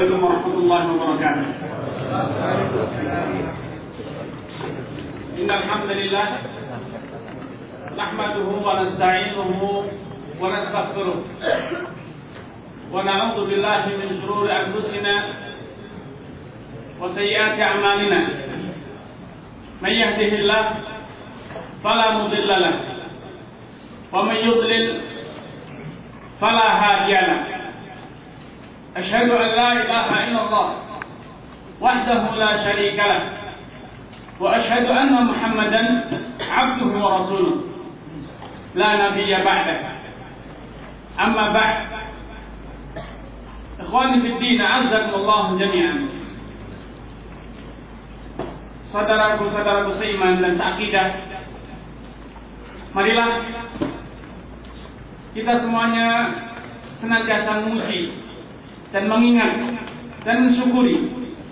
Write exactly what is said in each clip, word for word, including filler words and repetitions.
Assalamualaikum warahmatullahi wabarakatuh. Innal hamdalillah nahmaduhu wa nasta'inuhu wa nastaghfiruh wa na'udzu billahi min shururi anfusina wa sayyiati a'malina. May yahdihillah fala mudilla lahu wa may yudlil fala hadiya lahu. Asyhadu an la ilaha illallah wahdahu la syarika lah wa asyhadu anna Muhammadan abduhu wa rasuluh la nabiyya ba'dah. Amma ba'd. Ikhwani fid din, a'azzakumullah jami'an. Saudaraku-saudaraku seiman dan seakidah, marilah kita semuanya senantiasa memuji dan mengingat dan mensyukuri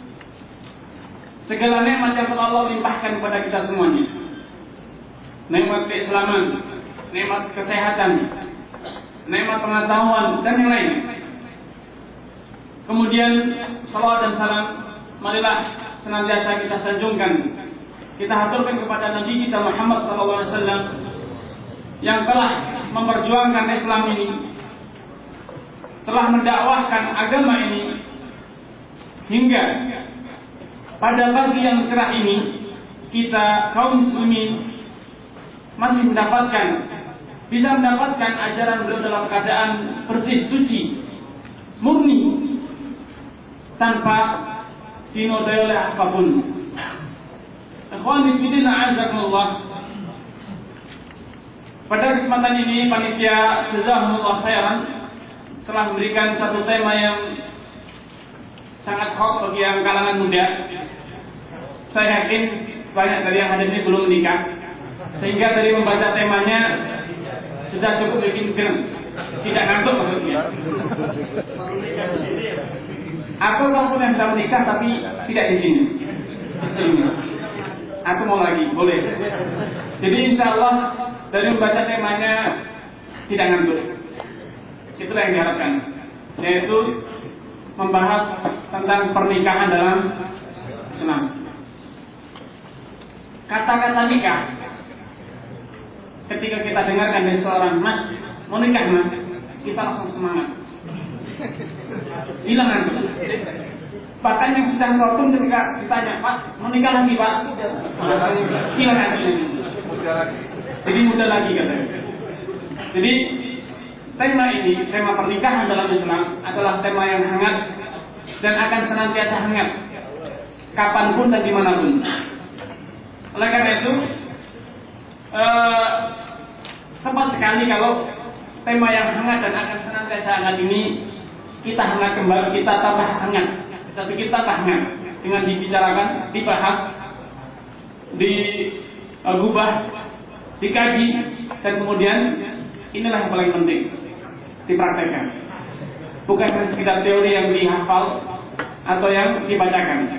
segala nikmat yang telah Allah limpahkan kepada kita semuanya. Nikmat keislaman, nikmat kesehatan, nikmat pengetahuan dan yang lain. Kemudian salawat dan salam marilah senantiasa kita sanjungkan, kita haturkan kepada Nabi kita Muhammad sallallahu alaihi wasallam yang telah memperjuangkan Islam ini, telah mendakwahkan agama ini hingga pada pagi yang cerah ini kita kaum muslimin masih mendapatkan bisa mendapatkan ajaran beliau dalam keadaan bersih, suci, murni, tanpa dinodai oleh apapun. Ikhwani fillah, a'azzakumullah. Pada kesempatan ini panitia jazakumullah khairan telah memberikan satu tema yang sangat hot bagi yang kalangan muda. Saya yakin banyak dari yang hadir ini belum menikah, sehingga dari membaca temanya sudah cukup bikin gerem, tidak ngantuk maksudnya. Aku kamu yang sudah menikah tapi tidak di sini. Aku mau lagi, boleh. Jadi insya Allah dari membaca temanya tidak ngantuk. Itulah yang diharapkan, yaitu membahas tentang pernikahan dalam Islam. Kata-kata nikah, ketika kita dengarkan dari seorang mas, mau nikah mas, kita langsung semangat, hilang ngantuk. Bahkan yang sudah ngelakuin ketika ditanya, Pak, mau nikah lagi Pak, hilang ngantuk. Jadi muda lagi katanya. Jadi tema ini, tema pernikahan dalam Islam adalah tema yang hangat dan akan senantiasa hangat kapanpun dan dimanapun. Oleh karena itu eh, sempat sekali kalau tema yang hangat dan akan senantiasa hangat ini kita hangat kembali, kita tambah hangat, tapi kita tambah hangat dengan dibicarakan, dibahas, digubah, dikaji, dan kemudian inilah yang paling penting dipraktekkan, bukan hanya sekedar teori yang dihafal atau yang dibacakan.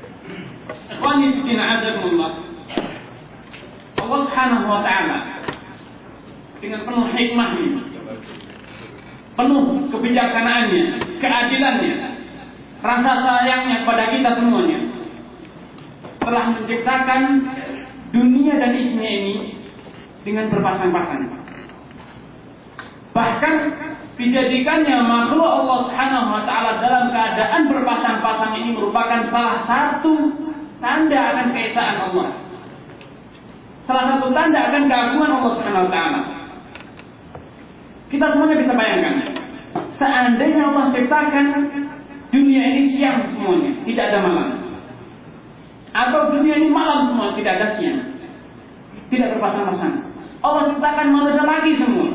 Allah Subhanahu wa taala dengan penuh hikmahnya, penuh kebijaksanaannya, keadilannya, rasa sayangnya kepada kita semuanya, telah menciptakan dunia dan isinya ini dengan berpasang-pasang. Bahkan dijadikannya makhluk Allah Subhanahu wa taala dalam keadaan berpasang-pasang ini merupakan salah satu tanda akan keesaan Allah. Salah satu tanda akan keagungan Allah Subhanahu wa taala. Kita semuanya bisa bayangkan, seandainya Allah ciptakan dunia ini siang semuanya, tidak ada malam. Atau dunia ini malam semua, tidak ada siang, tidak berpasang-pasang. Allah ciptakan manusia lagi semua,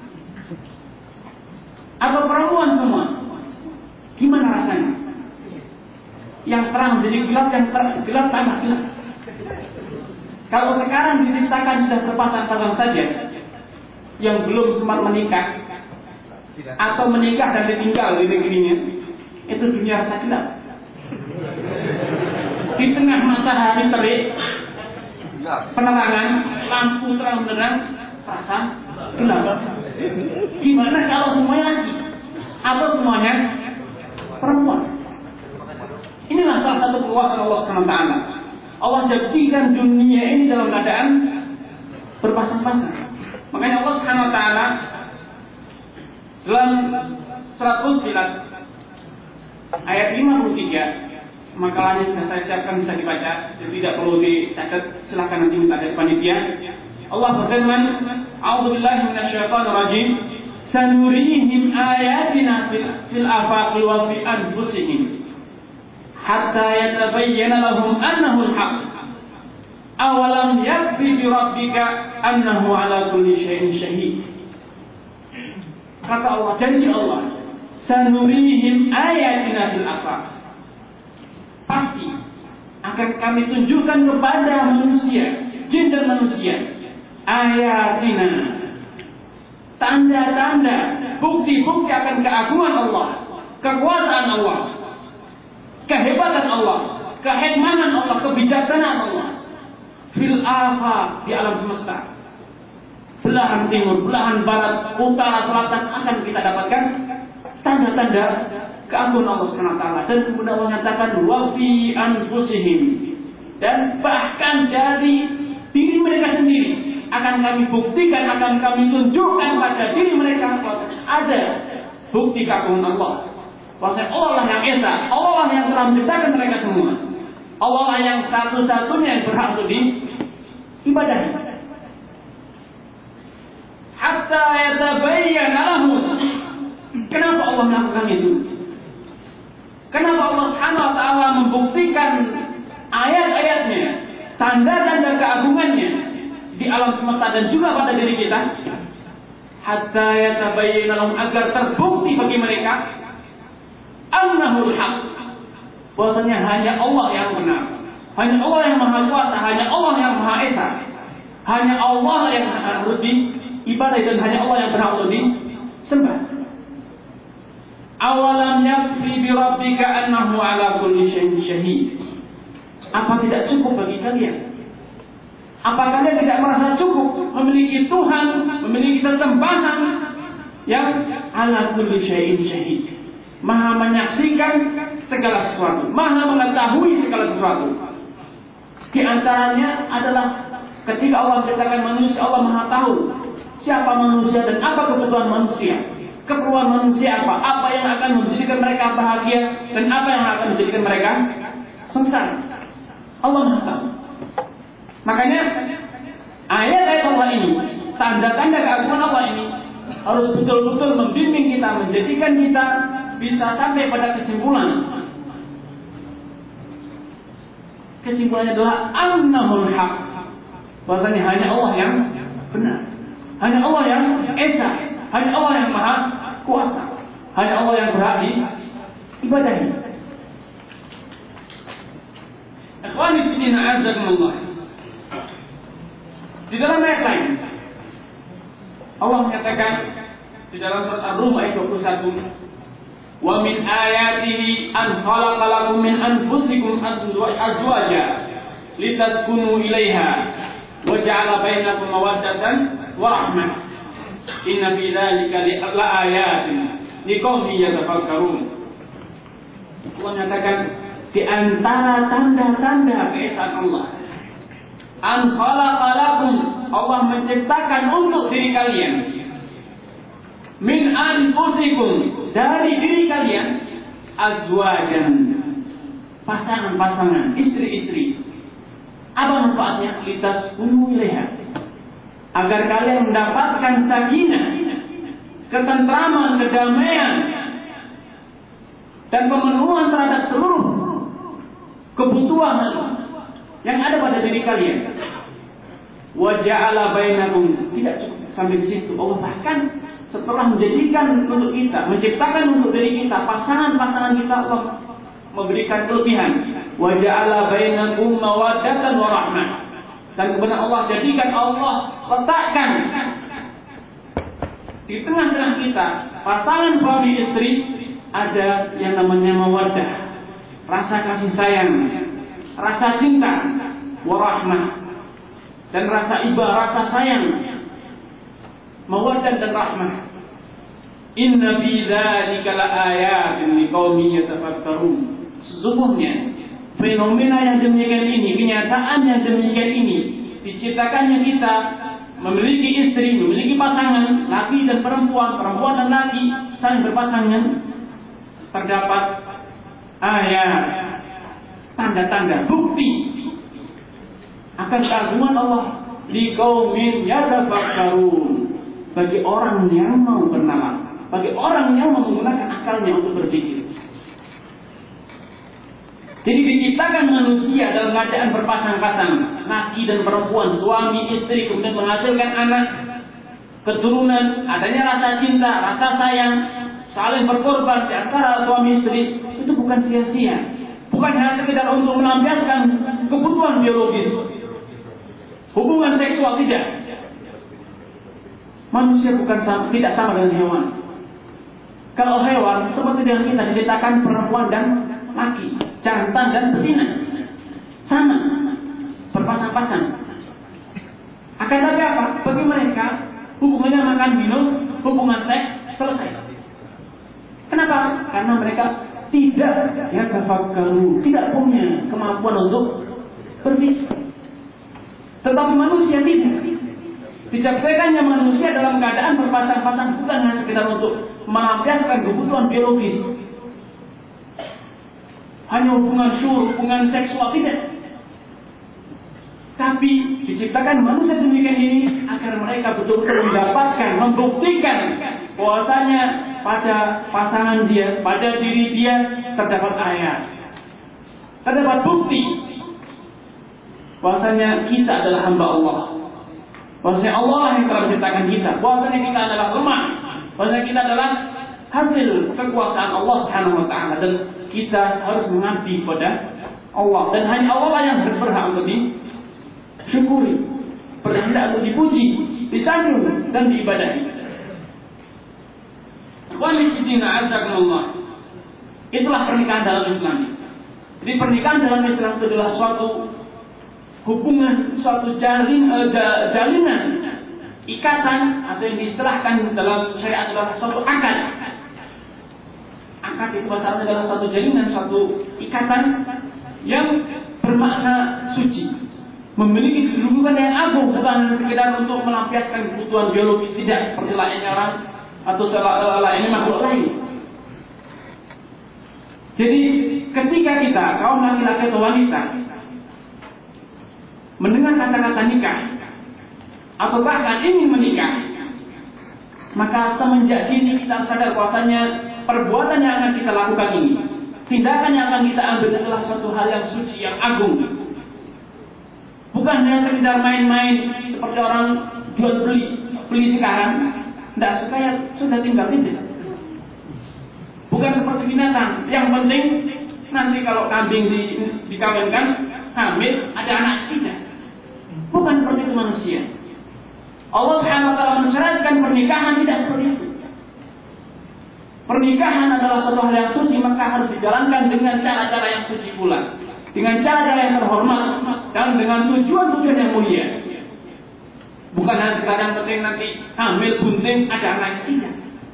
atau perempuan semua. Gimana rasanya? Yang terang menjadi gelap, yang terang gelap tambah gelap. Kalau sekarang diciptakan sudah berpasang-pasang saja, yang belum sempat menikah atau menikah dan ditinggal di negerinya, itu dunia rasa gelap. Di tengah matahari terik, penerangan lampu terang benderang, rasa gelap. Gimana kalau semuanya laki atau semuanya perempuan? salah satu kekuasaan Allah Subhanahu wa taala. Allah jadikan dunia ini dalam keadaan berpasang-pasang. Makanya Allah Subhanahu wa taala dalam surat Fussilat ayat lima puluh tiga, makalahnya sudah saya siapkan, bisa dibaca, jadi tidak perlu dicatat, silakan nanti minta dari panitia. Allah berfirman, "A'udzubillahi minasyaitonir rajim. Sanurihim ayatina fil, fil afaqi wa fi anfusihim hatta yatabayyana lahum annahu al-haq. Awalam yakfi bi rabbika annahu ala kulli syai'in syahid." Kata Allah, janji Allah, "Sanurihim ayatina fil afaq." Pasti akan kami tunjukkan kepada manusia, jin dan manusia, ayatina, tanda-tanda, bukti-bukti akan keagungan Allah, kekuasaan Allah, kehebatan Allah, kehikmatan Allah, kebijaksanaan Allah. Fil afaq, di alam semesta, belahan timur, belahan barat, utara, selatan, akan kita dapatkan tanda-tanda keagungan Allah Subhanahu wa taala. Dan kemudian Allah menyatakan wa fi anfusihim, dan bahkan dari diri mereka sendiri akan kami buktikan, akan kami tunjukkan pada diri mereka bahwasanya ada bukti keagungan Allah. Bahwasanya Allah lah yang esa, Allah lah yang telah menciptakan mereka semua. Allah lah yang satu-satunya yang berhak untuk diibadahi. Hatta yatabayyana lahum. Kenapa Allah melakukan itu? Kenapa Allah Subhanahu wa taala membuktikan ayat-ayatnya, tanda-tanda keagungannya di alam semesta dan juga pada diri kita? Hatta yatabayyana lahum, agar terbukti bagi mereka annahul haq, bahwasanya hanya Allah yang benar, hanya Allah yang maha kuasa, hanya Allah yang maha esa, hanya Allah yang harus diibadahi dan hanya Allah yang berhak untuk disembah. Awalam yakfi bi rabbika annahu ala kulli syai'in syahid. Apa tidak cukup bagi kalian? Apa kalian tidak merasa cukup memiliki Tuhan, memiliki sesembahan yang ala kulli syai'in syahid, maha menyaksikan segala sesuatu, maha mengetahui segala sesuatu. Di antaranya adalah ketika Allah menciptakan manusia, Allah maha tahu siapa manusia dan apa kebutuhan manusia. Keperluan manusia apa? Apa yang akan menjadikan mereka bahagia dan apa yang akan menjadikan mereka sengsara. Allah maha tahu. Makanya ayat-ayat Allah ini, tanda-tanda keagungan Allah ini harus betul-betul membimbing kita, menjadikan kita bisa sampai pada kesimpulan. Kesimpulannya adalah annahul haq, bahwasanya hanya Allah yang benar, hanya Allah yang esa, hanya Allah yang maha kuasa, hanya Allah yang berhak diibadahi. Ikhwani fillah, a'azzakumullah. Di dalam ayat lain Allah menyatakan di dalam surat Ar-Rum ayat dua puluh satu, "Wa min ayatihi an khalaqa lakum min anfusikum azwaja litaskunu ilaiha wa ja'ala bainakum mawaddatan wa rahmah. Inna fi dzalika laayatin liqaumin yatafakkarun." Allah menyatakan di antara tanda-tanda keesaan Allah, an khalaqa lakum, Allah menciptakan untuk diri kalian, min anfusikum, dari diri kalian, azwajan, pasangan-pasangan, istri-istri. Apa manfaatnya? Litaskunu ilaiha, agar kalian mendapatkan sakinah, ketentraman, kedamaian, dan pemenuhan terhadap seluruh kebutuhan yang ada pada diri kalian. Wa ja'ala bainakum, tidak cukup sampai di situ. Allah bahkan setelah menjadikan untuk kita, menciptakan untuk diri kita pasangan-pasangan kita, Allah memberikan kelebihan. Wa ja'ala bainakum mawaddatan wa rahmah, dan kemudian Allah jadikan, Allah letakkan di tengah-tengah kita pasangan suami istri ada yang namanya mawaddah, rasa kasih sayang, rasa cinta, warahmah, dan rasa iba, rasa sayang, mawaddah dan rahmah. Inna fi dzalika laayatin liqaumin yatafakkarun. Sesungguhnya fenomena yang demikian ini, kenyataan yang demikian ini, diciptakannya kita memiliki istri, memiliki pasangan, laki dan perempuan, perempuan dan laki saling berpasangan, terdapat ayat, tanda-tanda, bukti akan keagungan Allah li qaumin yatafakkarun, bagi orang yang mau bernalar, bagi orang yang mau menggunakan akalnya untuk berpikir. Jadi diciptakan manusia dalam keadaan berpasang-pasang, laki dan perempuan, suami istri, kemudian menghasilkan anak, keturunan, adanya rasa cinta, rasa sayang, saling berkorban di antara suami istri, itu bukan sia-sia, bukan hanya sekedar untuk melampiaskan kebutuhan biologis, hubungan seksual, tidak. Manusia bukan sama, tidak sama dengan hewan. Kalau hewan seperti dengan kita diciptakan perempuan dan laki, jantan dan betina, sama, berpasang-pasang. Akan tapi apa? Bagi mereka hubungannya makan minum, hubungan seks, selesai. Kenapa? Karena mereka tidak ya tafakkaru, tidak punya kemampuan untuk berpikir. Tetapi manusia tidak. Diciptakannya manusia dalam keadaan berpasang-pasang bukan hanya sekedar untuk melampiaskan kebutuhan biologis, hanya hubungan syur, hubungan seksual, tidak. Tapi diciptakan manusia demikian ini agar mereka betul-betul mendapatkan, membuktikan bahwasanya pada pasangan dia, pada diri dia terdapat ayat, terdapat bukti bahwasanya kita adalah hamba Allah, bahwasanya Allah yang telah menciptakan kita, bahwasanya kita adalah lemah, bahwasanya kita adalah hasil kekuasaan Allah Subhanahu wa taala, dan kita harus mengabdi kepada Allah, dan hanya Allah yang berhak untuk disyukuri, berhak untuk dipuji, disanjung dan diibadahi. Walidina azakumullah. Itulah pernikahan dalam Islam. Jadi pernikahan dalam Islam itu adalah suatu hubungan, suatu jalin, uh, jalinan, ikatan, atau yang diistilahkan dalam syariat adalah suatu akad. Akad itu bahasa adalah suatu jalinan, suatu ikatan yang bermakna suci, memiliki kedudukan yang agung, bukan sekedar untuk melampiaskan kebutuhan biologis, tidak seperti lainnya orang atau lainnya makhluk lain. Jadi ketika kita kaum laki-laki atau wanita mendengar kata-kata nikah atau bahkan ingin menikah, maka semenjak dini kita sadar bahwasanya perbuatan yang akan kita lakukan ini, tindakan yang akan kita ambil adalah suatu hal yang suci, yang agung. Bukan hanya sekedar main-main seperti orang jual beli beli sekarang, tidak suka ya sudah tinggal tidak. Bukan seperti binatang, yang penting nanti kalau kambing di, dikawinkan hamil ada anak, tidak. Bukan seperti itu manusia. Allah Subhanahu wa taala mensyaratkan pernikahan tidak seperti itu. Pernikahan adalah suatu hal yang suci, maka harus dijalankan dengan cara-cara yang suci pula, dengan cara-cara yang terhormat, dan dengan tujuan-tujuan yang mulia. Bukan hanya sekedar yang penting nanti hamil, bunting, ada anak, tidak.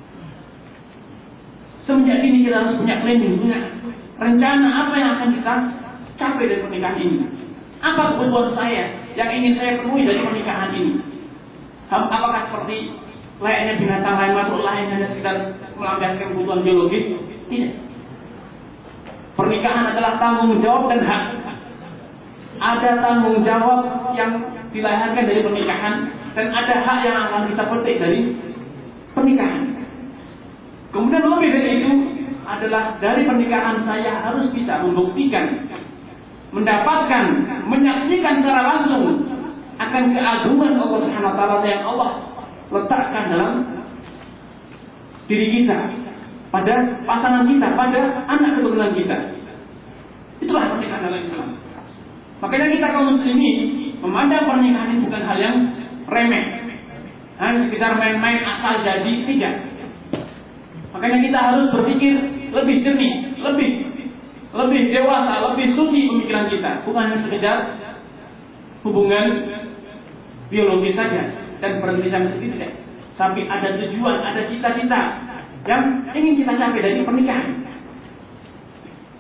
Semenjak ini kita harus punya planning, punya rencana apa yang akan kita capai dari pernikahan ini. Apa kebutuhan saya yang ingin saya penuhi dari pernikahan ini? Apakah seperti layaknya binatang lain, makhluk lain, hanya sekedar melampiaskan kebutuhan biologis? Tidak. Pernikahan adalah tanggung jawab dan hak. Ada tanggung jawab yang dilahirkan dari pernikahan, dan ada hak yang akan kita petik dari pernikahan. Kemudian lebih dari itu adalah dari pernikahan saya harus bisa membuktikan, mendapatkan, menyaksikan secara langsung akan keagungan Allah Subhanahu wa taala yang Allah letakkan dalam diri kita, pada pasangan kita, pada anak keturunan kita. Itulah pernikahan dalam Islam. Makanya kita kaum muslimin memandang pernikahan ini bukan hal yang remeh, hanya sekedar main-main asal jadi, tidak. Makanya kita harus berpikir lebih jernih, lebih lebih dewasa, lebih suci pemikiran kita, bukan hanya sekedar hubungan biologis saja dan berhenti sampai situ, tidak. Sampai ada tujuan, ada cita-cita yang ingin kita capai dari pernikahan.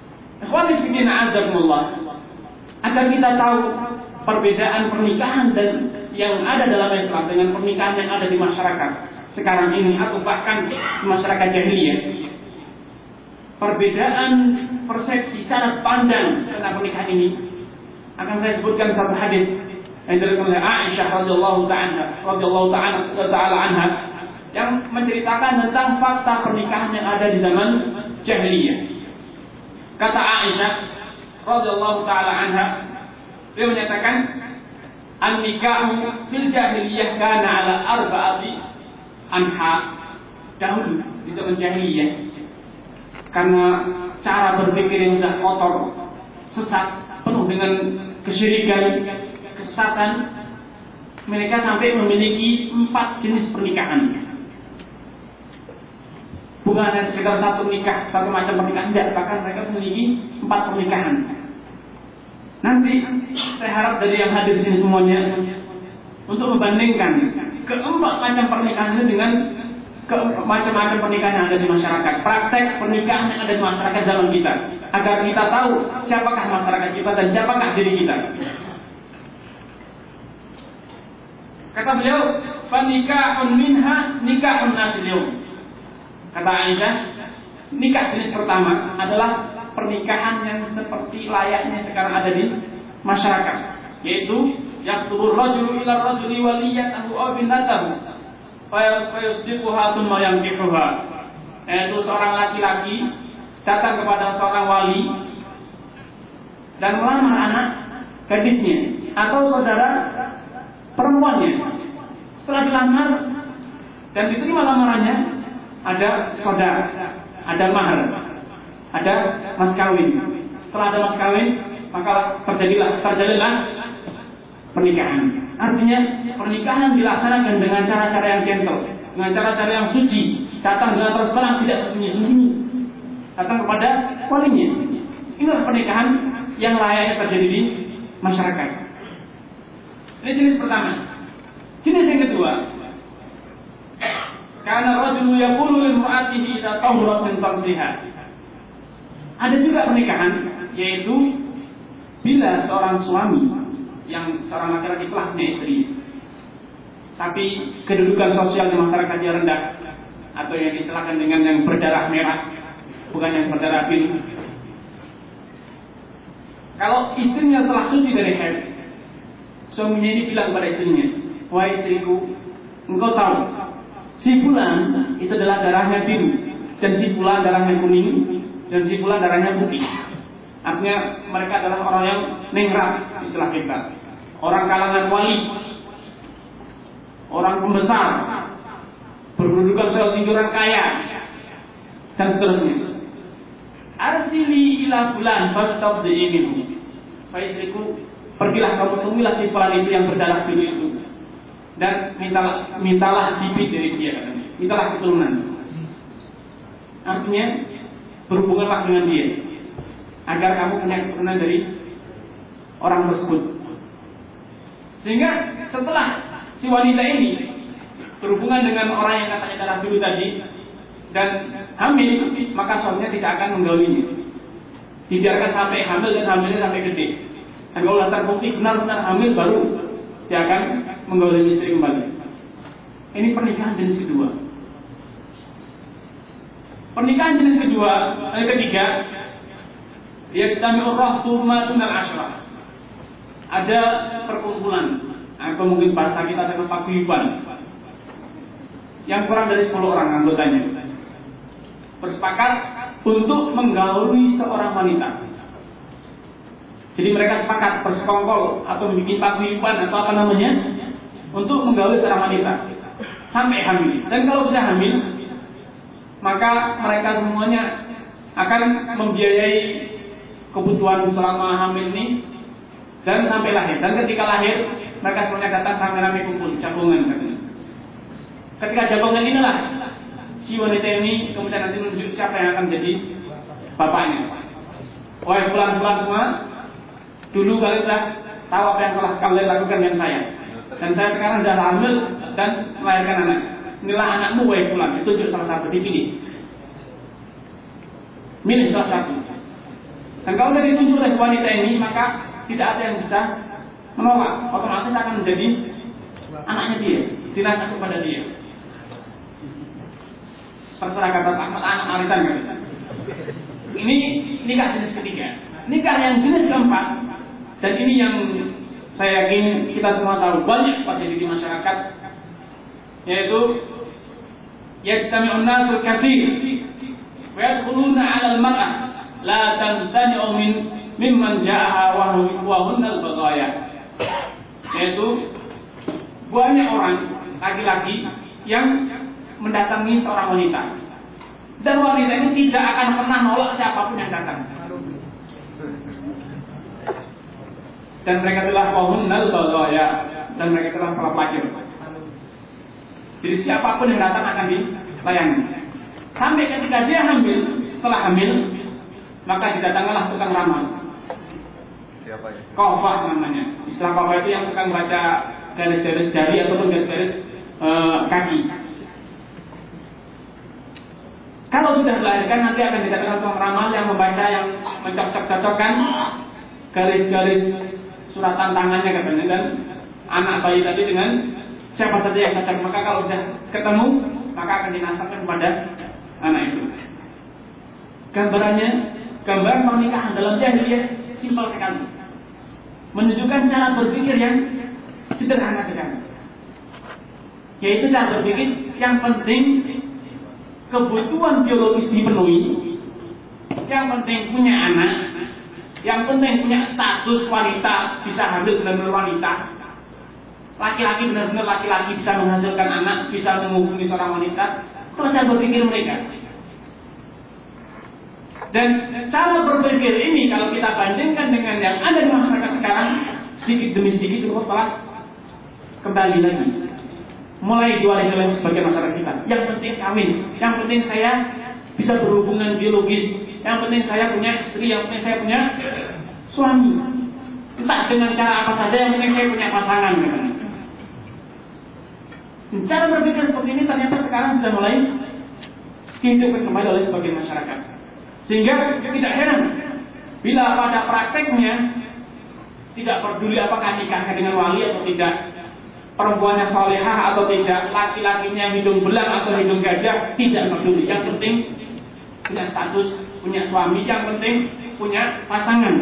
Ikhwani fillah azakumullah, agar kita tahu perbedaan pernikahan dan yang ada dalam Islam dengan pernikahan yang ada di masyarakat sekarang ini atau bahkan di masyarakat jahiliyah. Perbedaan persepsi cara pandang tentang pernikahan ini akan saya sebutkan satu hadis yang diriwayatkan oleh Aisyah radhiyallahu ta'ala radhiyallahu ta'ala anha yang menceritakan tentang fakta pernikahan yang ada di zaman jahiliyah. Kata Aisyah radhiyallahu ta'ala anha, dia menyatakan an-nikahu fil jahiliyah kana ala arba'ati anha. Dahulu di zaman jahiliyah, karena cara berpikir yang sudah kotor, sesat, penuh dengan kesyirikan, kesesatan, mereka sampai memiliki empat jenis pernikahan. Bukan hanya sekitar satu nikah, satu macam pernikahan, tidak, bahkan mereka memiliki empat pernikahan. Nanti saya harap dari yang hadir sini semuanya untuk membandingkan keempat macam pernikahan ini dengan ke macam-macam pernikahan yang ada di masyarakat, praktek pernikahan yang ada di masyarakat zaman kita, agar kita tahu siapakah masyarakat kita dan siapakah diri kita. Kata beliau, "Fanikahun minha nikahun nasil yaum." Kata Aisyah, nikah jenis pertama adalah pernikahan yang seperti layaknya sekarang ada di masyarakat, yaitu yaqtubur rajulu ila rajuli waliyatan aw bintatahu fayusdiquha thumma yankihuha. Yaitu seorang laki-laki datang kepada seorang wali dan melamar anak gadisnya atau saudara perempuannya. Setelah dilamar dan diterima lamarannya, ada saudara, ada mahar, ada mas kawin. Setelah ada mas kawin, maka terjadilah terjadilah pernikahan. Artinya pernikahan dilaksanakan dengan cara-cara yang gentle, dengan cara-cara yang suci, datang dengan terus terang, tidak sembunyi-sembunyi, datang kepada walinya. Inilah pernikahan yang layaknya terjadi di masyarakat. Ini jenis pertama. Jenis yang kedua, karena rajulu yaqulu lil mar'atihi idza tahurat min farjiha. Ada juga pernikahan, yaitu bila seorang suami yang seorang laki-laki telah punya istri, tapi kedudukan sosial di masyarakat dia rendah, atau yang istilahkan dengan yang berdarah merah, bukan yang berdarah biru. Kalau istrinya telah suci dari haid, suaminya ini bilang pada istrinya, "Wahai istriku, engkau tahu si fulan itu adalah darahnya biru, dan si fulan darahnya kuning, dan si fulan darahnya putih." Artinya mereka adalah orang yang ningrat, istilah kita, orang kalangan wali, orang pembesar, berkedudukan sosial tinggi, orang kaya, dan seterusnya. Arsili ila fulan fastabdi minhu. Fa istriku, pergilah kamu temuilah si fulan itu yang berdarah biru itu, dan mintalah mintalah bibit dari dia, mintalah keturunan. Artinya berhubunganlah dengan dia, agar kamu punya keturunan dari orang tersebut. Sehingga setelah si wanita ini berhubungan dengan orang yang katanya darah biru tadi dan hamil, maka suaminya tidak akan menggaulinya. Dibiarkan sampai hamil dan hamilnya sampai gede. Dan kalau terbukti benar-benar hamil, baru dia akan menggauli istri kembali. Ini pernikahan jenis kedua. Pernikahan jenis kedua, yang ketiga, yajtami'ur rahtu ma dunal asyrah. Ada perkumpulan, atau mungkin bahasa kita dengan paguyuban, yang kurang dari sepuluh orang anggotanya bersepakat untuk menggauli seorang wanita. Jadi mereka sepakat bersekongkol atau membuat paguyuban atau apa namanya untuk menggauli seorang wanita sampai hamil. Dan kalau sudah hamil, maka mereka semuanya akan membiayai kebutuhan selama hamil ini dan sampai lahir. Dan ketika lahir, mereka semuanya datang rame-rame kumpul, jagongan katanya. Ketika jagongan inilah si wanita ini kemudian nanti menunjuk siapa yang akan jadi bapaknya. Wahai pulang-pulang semua, dulu kalian sudah tahu apa yang telah kalian lakukan dengan saya, dan saya sekarang sudah hamil dan melahirkan anak. Inilah anakmu, wahai pulang. Ditunjuk salah satu, dipilih, milih salah satu. Dan kalau sudah ditunjuk oleh wanita ini, maka tidak ada yang bisa menolak. Otomatis akan menjadi anaknya dia, dinasab kepada dia. Terserah kata Ahmad anak arisan kan. Ini nikah jenis ketiga. Nikah yang jenis keempat, dan ini yang saya yakin kita semua tahu banyak terjadi di masyarakat, yaitu yajtami'un nasul katsir wa yadkhuluna 'ala al-mar'ah la tamtani'u min mimman jaa'a wa hunna al-baghaya. Yaitu banyak orang laki-laki yang mendatangi seorang wanita, dan wanita itu tidak akan pernah nolak siapapun yang datang. Dan mereka telah wahunnal baghaya, dan mereka telah para pelacur. Jadi siapapun yang datang akan dilayani. Sampai ketika dia hamil, setelah hamil, maka didatangkanlah tukang ramal. Siapa ya? Qafah namanya. Istilah qafah itu yang suka membaca garis-garis jari ataupun garis-garis uh, kaki. Kalau sudah dilahirkan, nanti akan didatangkan tukang ramal yang membaca, yang mencocok-cocokkan garis-garis suratan tangannya katanya, dan anak bayi tadi dengan siapa saja yang cocok. Maka kalau sudah ketemu, maka akan dinasabkan kepada anak itu. Gambarannya, gambaran pernikahan dalam jahiliyah simpel sekali, menunjukkan cara berpikir yang sederhana sekali, yaitu cara berpikir yang penting kebutuhan biologis dipenuhi, yang penting punya anak, yang penting punya status wanita, bisa hamil benar-benar wanita, laki-laki benar-benar laki-laki, bisa menghasilkan anak, bisa menghubungi seorang wanita. Itu cara berpikir mereka. Dan cara berpikir ini kalau kita bandingkan dengan yang ada di masyarakat sekarang, sedikit demi sedikit itu telah kembali lagi, mulai diwarisi oleh sebagian masyarakat kita. Yang penting kawin, yang penting saya bisa berhubungan biologis, yang penting saya punya istri, yang penting saya punya suami. Entah dengan cara apa saja, yang penting saya punya pasangan. Cara berpikir seperti ini ternyata sekarang sudah mulai dihidupkan kembali oleh sebagian masyarakat. Sehingga tidak heran bila pada prakteknya tidak peduli apakah nikahnya dengan wali atau tidak, perempuannya solehah atau tidak, laki-lakinya hidung belang atau hidung gajah, tidak peduli. Yang penting punya status, punya suami, yang penting punya pasangan.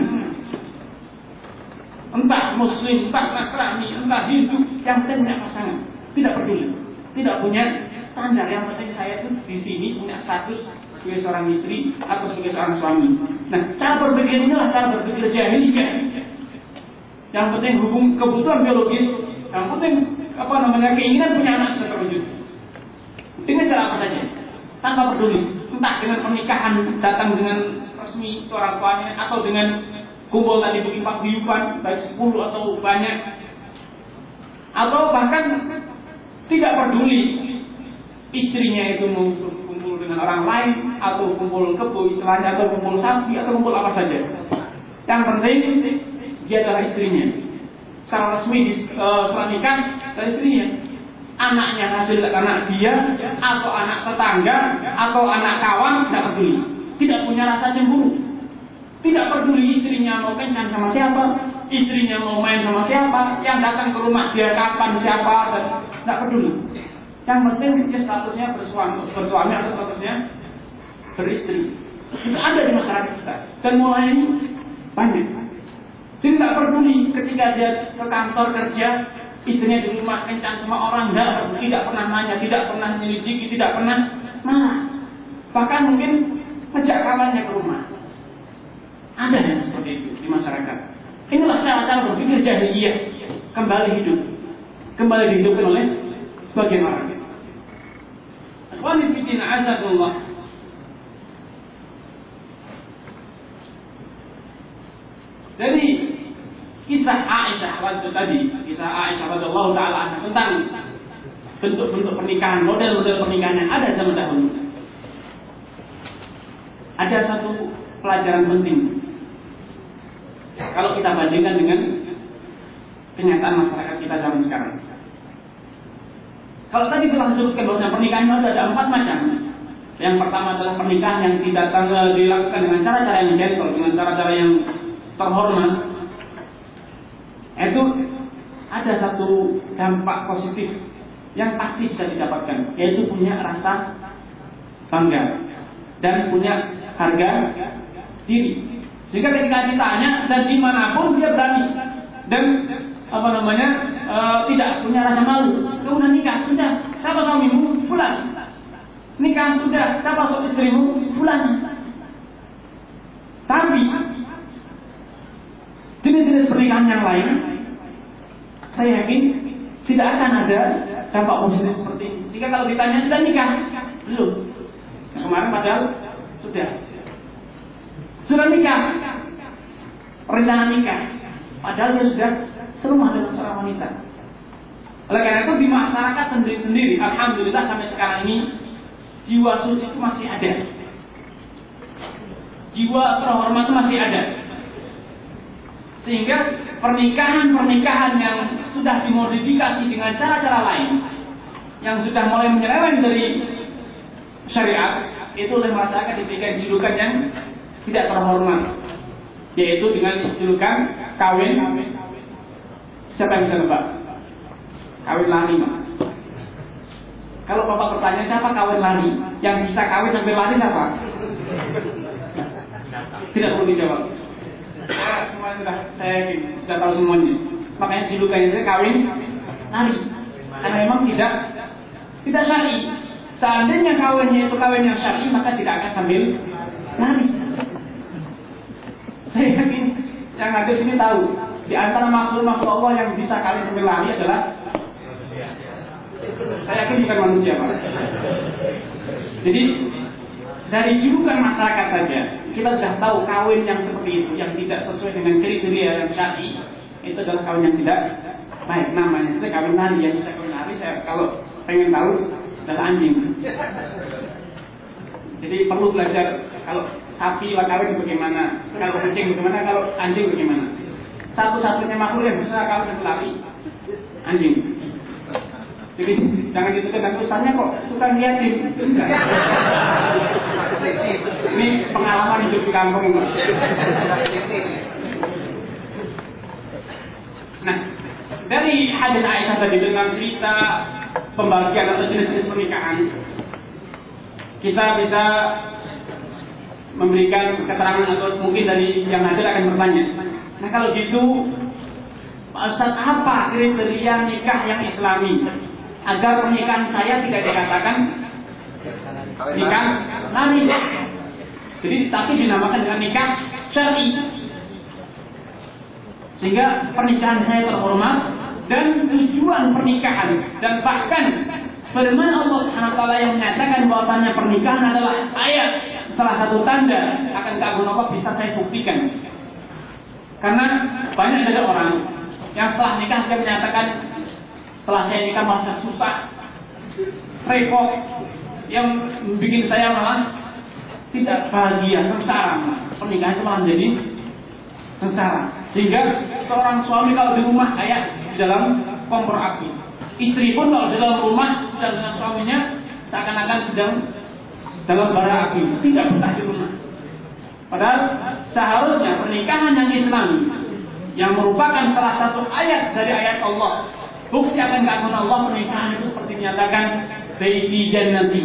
Entah muslim, entah nasrani, entah Hindu, yang penting punya pasangan. Tidak peduli, tidak punya standar. Yang penting saya tuh di sini punya status sebagai seorang istri atau sebagai seorang suami. Nah, cara berpikir inilah cara berpikir jahiliyah. Yang penting hubung kebutuhan biologis, yang penting apa namanya keinginan punya anak bisa terwujud dengan cara apa saja, tanpa peduli entah dengan pernikahan datang dengan resmi orang tuanya atau dengan kumpul tadi bikin paguyuban baik sepuluh atau banyak, atau bahkan tidak peduli istrinya itu mau kumpul dengan orang lain atau kumpul kebo istilahnya, atau kumpul sapi atau kumpul apa saja. Yang penting dia adalah istrinya. Secara resmi di uh, surat nikah dari istrinya. Anaknya hasil anak dia atau anak tetangga atau anak kawan, tidak peduli. Tidak punya rasa cemburu. Tidak peduli istrinya mau kencan sama siapa, istrinya mau main sama siapa, yang datang ke rumah dia kapan siapa, dan tidak peduli. Yang penting dia statusnya bersuami, bersuami atau statusnya beristri. Itu ada di masyarakat kita. Dan mulai ini banyak. Dia tidak peduli ketika dia ke kantor kerja, istrinya di rumah kencan sama orang, tidak, tidak pernah nanya, tidak pernah menyelidiki, tidak pernah marah. Bahkan mungkin ngejak kawannya ke rumah. Ada yang seperti itu di masyarakat. Inilah cara-cara berpikir jahiliyah kembali hidup, kembali dihidupkan oleh sebagian orang. Akhwani fi din azzakumullah. Dari kisah Aisyah waktu tadi, kisah Aisyah radhiyallahu taala anha tentang bentuk-bentuk pernikahan, model-model pernikahan yang ada zaman dahulu. Ada satu pelajaran penting kalau kita bandingkan dengan kenyataan masyarakat kita zaman sekarang. Kalau tadi telah disebutkan bahwa pernikahan itu ada empat macam. Yang pertama adalah pernikahan yang tidak dilakukan dengan cara-cara yang gentle, dengan cara-cara yang terhormat. Itu ada satu dampak positif yang pasti bisa didapatkan, yaitu punya rasa bangga dan punya harga diri. Sehingga ketika ditanya dan dimanapun dia berani dan apa namanya e, tidak punya rasa malu. Kemudian nikah sudah, siapa suamimu? Fulan. Nikah sudah, siapa suami istrimu? Fulan. Tapi jenis-jenis pernikahan yang lain, saya yakin tidak akan ada dampak positif seperti ini. Sehingga kalau ditanya sudah nikah, belum. Kemarin padahal sudah. Sudah nikah, rencana nikah, padahal dia sudah serumah dengan seorang wanita. Oleh karena itu di masyarakat sendiri-sendiri, alhamdulillah sampai sekarang ini jiwa suci itu masih ada, jiwa terhormat itu masih ada. Sehingga pernikahan-pernikahan yang sudah dimodifikasi dengan cara-cara lain, yang sudah mulai menyeleweng dari syariat, itu oleh masyarakat diberikan julukan yang tidak terhormat, yaitu dengan julukan kawin. Siapa yang bisa nebak? Kawin lari. Kalau bapak bertanya siapa kawin lari, yang bisa kawin sambil lari siapa? Tidak perlu dijawab. Ya, semua sudah saya yakin sudah tahu semuanya. Makanya julukannya itu kawin lari, karena memang tidak tidak syar'i. Seandainya kawinnya itu kawin yang syar'i, maka tidak akan sambil lari. Saya yakin yang ada sini tahu, di antara makhluk-makhluk Allah yang bisa kawin sambil lari adalah, saya yakin bukan manusia, Pak. Jadi dari julukan masyarakat saja kita sudah tahu kawin yang seperti itu, yang tidak sesuai dengan kriteria yang syar'i, itu adalah kawin yang tidak baik. Namanya itu kawin lari. Yang bisa kawin lari, saya kalau pengen tahu adalah anjing. Jadi perlu belajar kalau sapi lah kawin bagaimana, kalau kucing bagaimana, kalau anjing bagaimana. Satu-satunya makhluk yang bisa kawin lari anjing. Jadi jangan ditekan ustaznya kok suka ngeliatin. Ini pengalaman hidup di kampung. Nah, dari hadis Aisyah tadi dengan cerita pembagian atau jenis-jenis pernikahan, kita bisa memberikan keterangan atau mungkin dari yang hadir akan bertanya. Nah kalau gitu, Pak Ustaz, apa kriteria nikah yang Islami agar pernikahan saya tidak dikatakan nikah lari? Jadi tapi dinamakan dengan nikah syar'i, sehingga pernikahan saya terhormat dan tujuan pernikahan, dan bahkan firman Allah Subhanahu wa taala yang menyatakan bahwasanya pernikahan adalah ayat, salah satu tanda akan keagungan Allah, bisa saya buktikan. Karena banyak dari orang yang setelah nikah dia menyatakan, setelah saya nikah merasa susah, repot, yang bikin saya malah tidak bahagia, sengsara. Pernikahan itu malah menjadi sengsara. Sehingga seorang suami kalau di rumah kayak di dalam kompor api, istri pun kalau di dalam rumah sedang dengan suaminya seakan-akan sedang dalam bara api, tidak betah di rumah. Padahal seharusnya pernikahan yang Islami, yang merupakan salah satu ayat dari ayat Allah, bukti akan keagungan Allah, pernikahan itu seperti dinyatakan baiti jannati,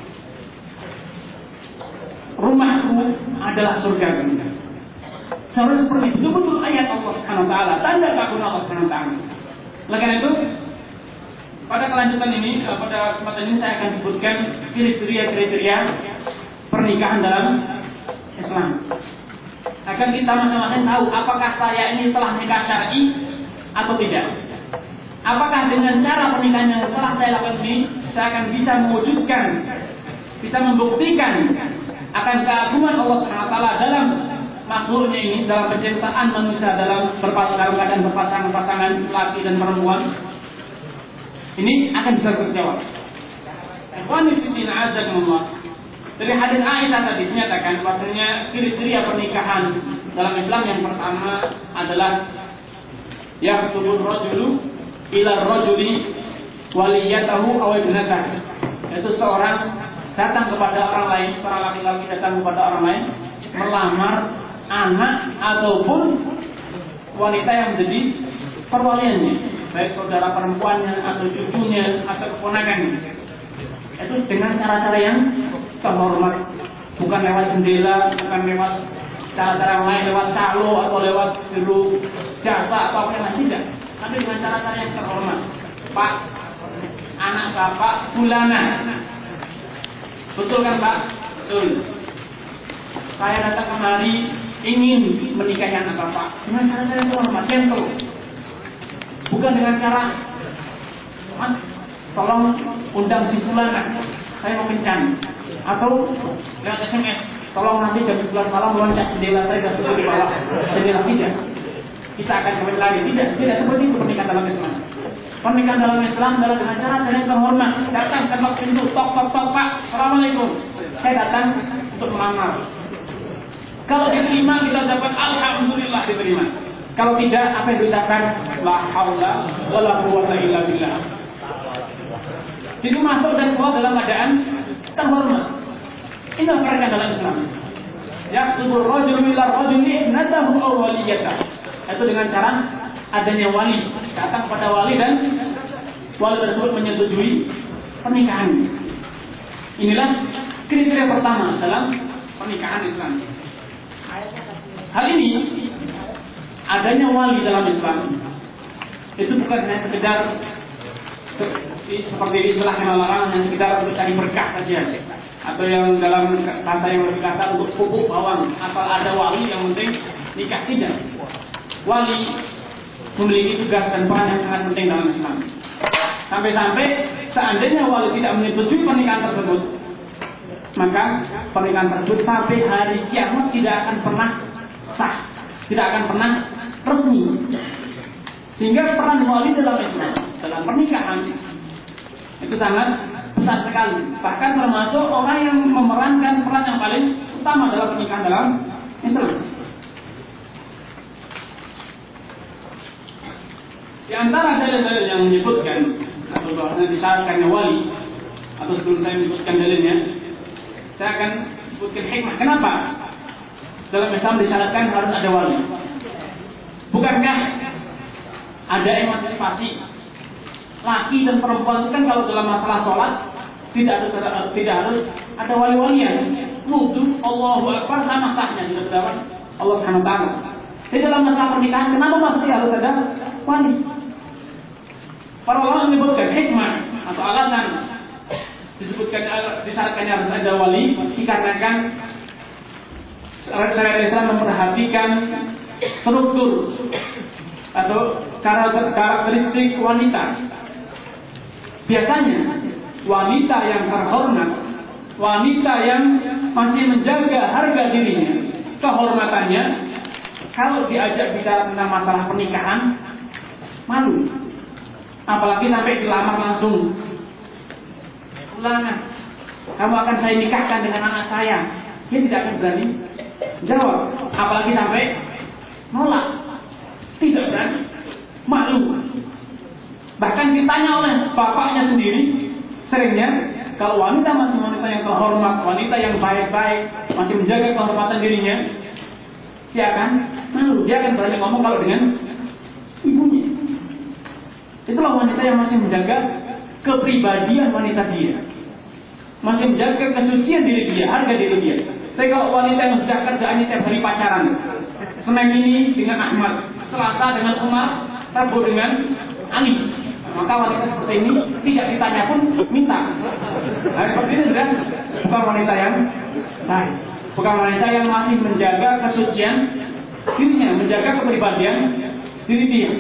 rumahku adalah surga. Seharusnya seperti itu, betul ayat Allah Subhanahu wa taala, tanda keagungan Allah Subhanahu wa taala. Oleh karena itu, pada kelanjutan ini, pada kesempatan ini saya akan sebutkan kriteria-kriteria pernikahan dalam Islam. Akan kita masing-masing tahu apakah saya ini telah nikah syar'i atau tidak. Apakah dengan cara pernikahan yang telah saya lakukan ini, saya akan bisa mewujudkan, bisa membuktikan akan keagungan Allah Subhanahu wa taala dalam makhluknya ini, dalam penciptaan manusia, dalam berpasangan berpasangan-pasangan laki dan perempuan. Ini akan bisa terjawab. Ikhwani fillah azakumullah. Dari hadis Aisyah tadi dinyatakan bahwasanya kriteria pernikahan dalam Islam yang pertama adalah yaqtubur rajulu ila rajuli waliyatahu aw ibnatahu. Itu seorang datang kepada orang lain, seorang laki-laki datang kepada orang lain melamar anak ataupun wanita yang menjadi perwaliannya, baik saudara perempuannya atau cucunya atau keponakannya. Itu dengan cara-cara yang terhormat, bukan lewat jendela, bukan lewat cara-cara yang lain, lewat calo atau lewat dulu jasa atau apa yang lain, tidak. Tapi dengan cara-cara yang terhormat. Pak, anak bapak Bulana, betul kan Pak? Betul. Saya datang kemari ingin menikahi anak bapak dengan cara-cara yang terhormat, gentle. Bukan dengan cara, Mas, tolong undang si Bulana, saya mau kencan. Atau lewat S M S, tolong nanti jam sebelas malam loncat jendela saya dan tutup di bawah jendela. Tidak. Kita akan kembali lagi. Tidak, tidak seperti itu pernikahan dalam Islam. Pernikahan dalam Islam adalah dengan cara yang terhormat. Datang ketok pintu, tok tok tok Pak, Assalamualaikum. Saya datang untuk melamar. Kalau diterima kita dapat alhamdulillah diterima. Kalau tidak, apa yang diucapkan? La haula wala quwwata illa billah. Jadi masuk dan keluar dalam keadaan terhormat. Ini pernikahan dalam Islam. Yaqtubur rajulu ila rajuli ibnatahu aw waliyatahu. Itu dengan cara adanya wali, datang pada wali dan wali tersebut menyetujui pernikahan. Inilah kriteria pertama dalam pernikahan Islam. Hal ini adanya wali dalam Islam itu bukan hanya sekedar seperti istilah yang larang yang sekedar untuk cari berkah saja, atau yang dalam bahasa yang lebih kasar untuk pupuk bawang asal ada wali yang penting nikah. Tidak. Wali memiliki tugas dan peran yang sangat penting dalam Islam. Sampai-sampai seandainya wali tidak menyetujui pernikahan tersebut, maka pernikahan tersebut sampai hari kiamat tidak akan pernah sah, tidak akan pernah resmi. Sehingga peran wali dalam Islam, dalam pernikahan itu sangat besar sekali. Bahkan termasuk orang yang memerankan peran yang paling utama dalam pernikahan dalam Islam. Di antara dalil-dalil yang menyebutkan atau bahwasanya disyaratkannya wali, atau sebelum saya menyebutkan dalilnya, saya akan sebutkan hikmah. Kenapa dalam Islam disyaratkan harus ada wali? Bukankah ada emansipasi laki dan perempuan itu kan kalau dalam masalah sholat tidak harus ada, tidak harus ada wali-walian. Wudhu Allahu Akbar sama sahnya di hadapan Allah Subhanahu wa taala. Di dalam masalah pernikahan kenapa masih harus ada wali? Para ulama menyebutkan hikmah atau alasan disebutkan disyaratkannya harus ada wali dikarenakan syariat Islam memperhatikan struktur atau karakteristik wanita. Biasanya wanita yang terhormat, wanita yang masih menjaga harga dirinya, kehormatannya, kalau diajak bicara tentang masalah pernikahan malu. Apalagi sampai dilamar langsung. Ulangan, kamu akan saya nikahkan dengan anak saya. Dia tidak akan berani jawab. Apalagi sampai nolak. Tidak berani, malu. Bahkan ditanya oleh bapaknya sendiri, seringnya kalau wanita masih wanita yang terhormat, wanita yang baik-baik, masih menjaga kehormatan dirinya, dia akan malu. Dia akan berani ngomong kalau dengan ibunya. Itulah wanita yang masih menjaga kepribadian wanita dia, masih menjaga kesucian diri dia, harga diri dia. Tapi kalau wanita yang sudah kerjaannya tiap hari pacaran, Senin ini dengan Ahmad, Selasa dengan Umar, Rabu dengan Ali, maka wanita seperti ini tidak ditanya pun minta. Nah, seperti ini sudah bukan wanita yang baik, bukan wanita yang masih menjaga kesucian dirinya, menjaga kepribadian diri dia.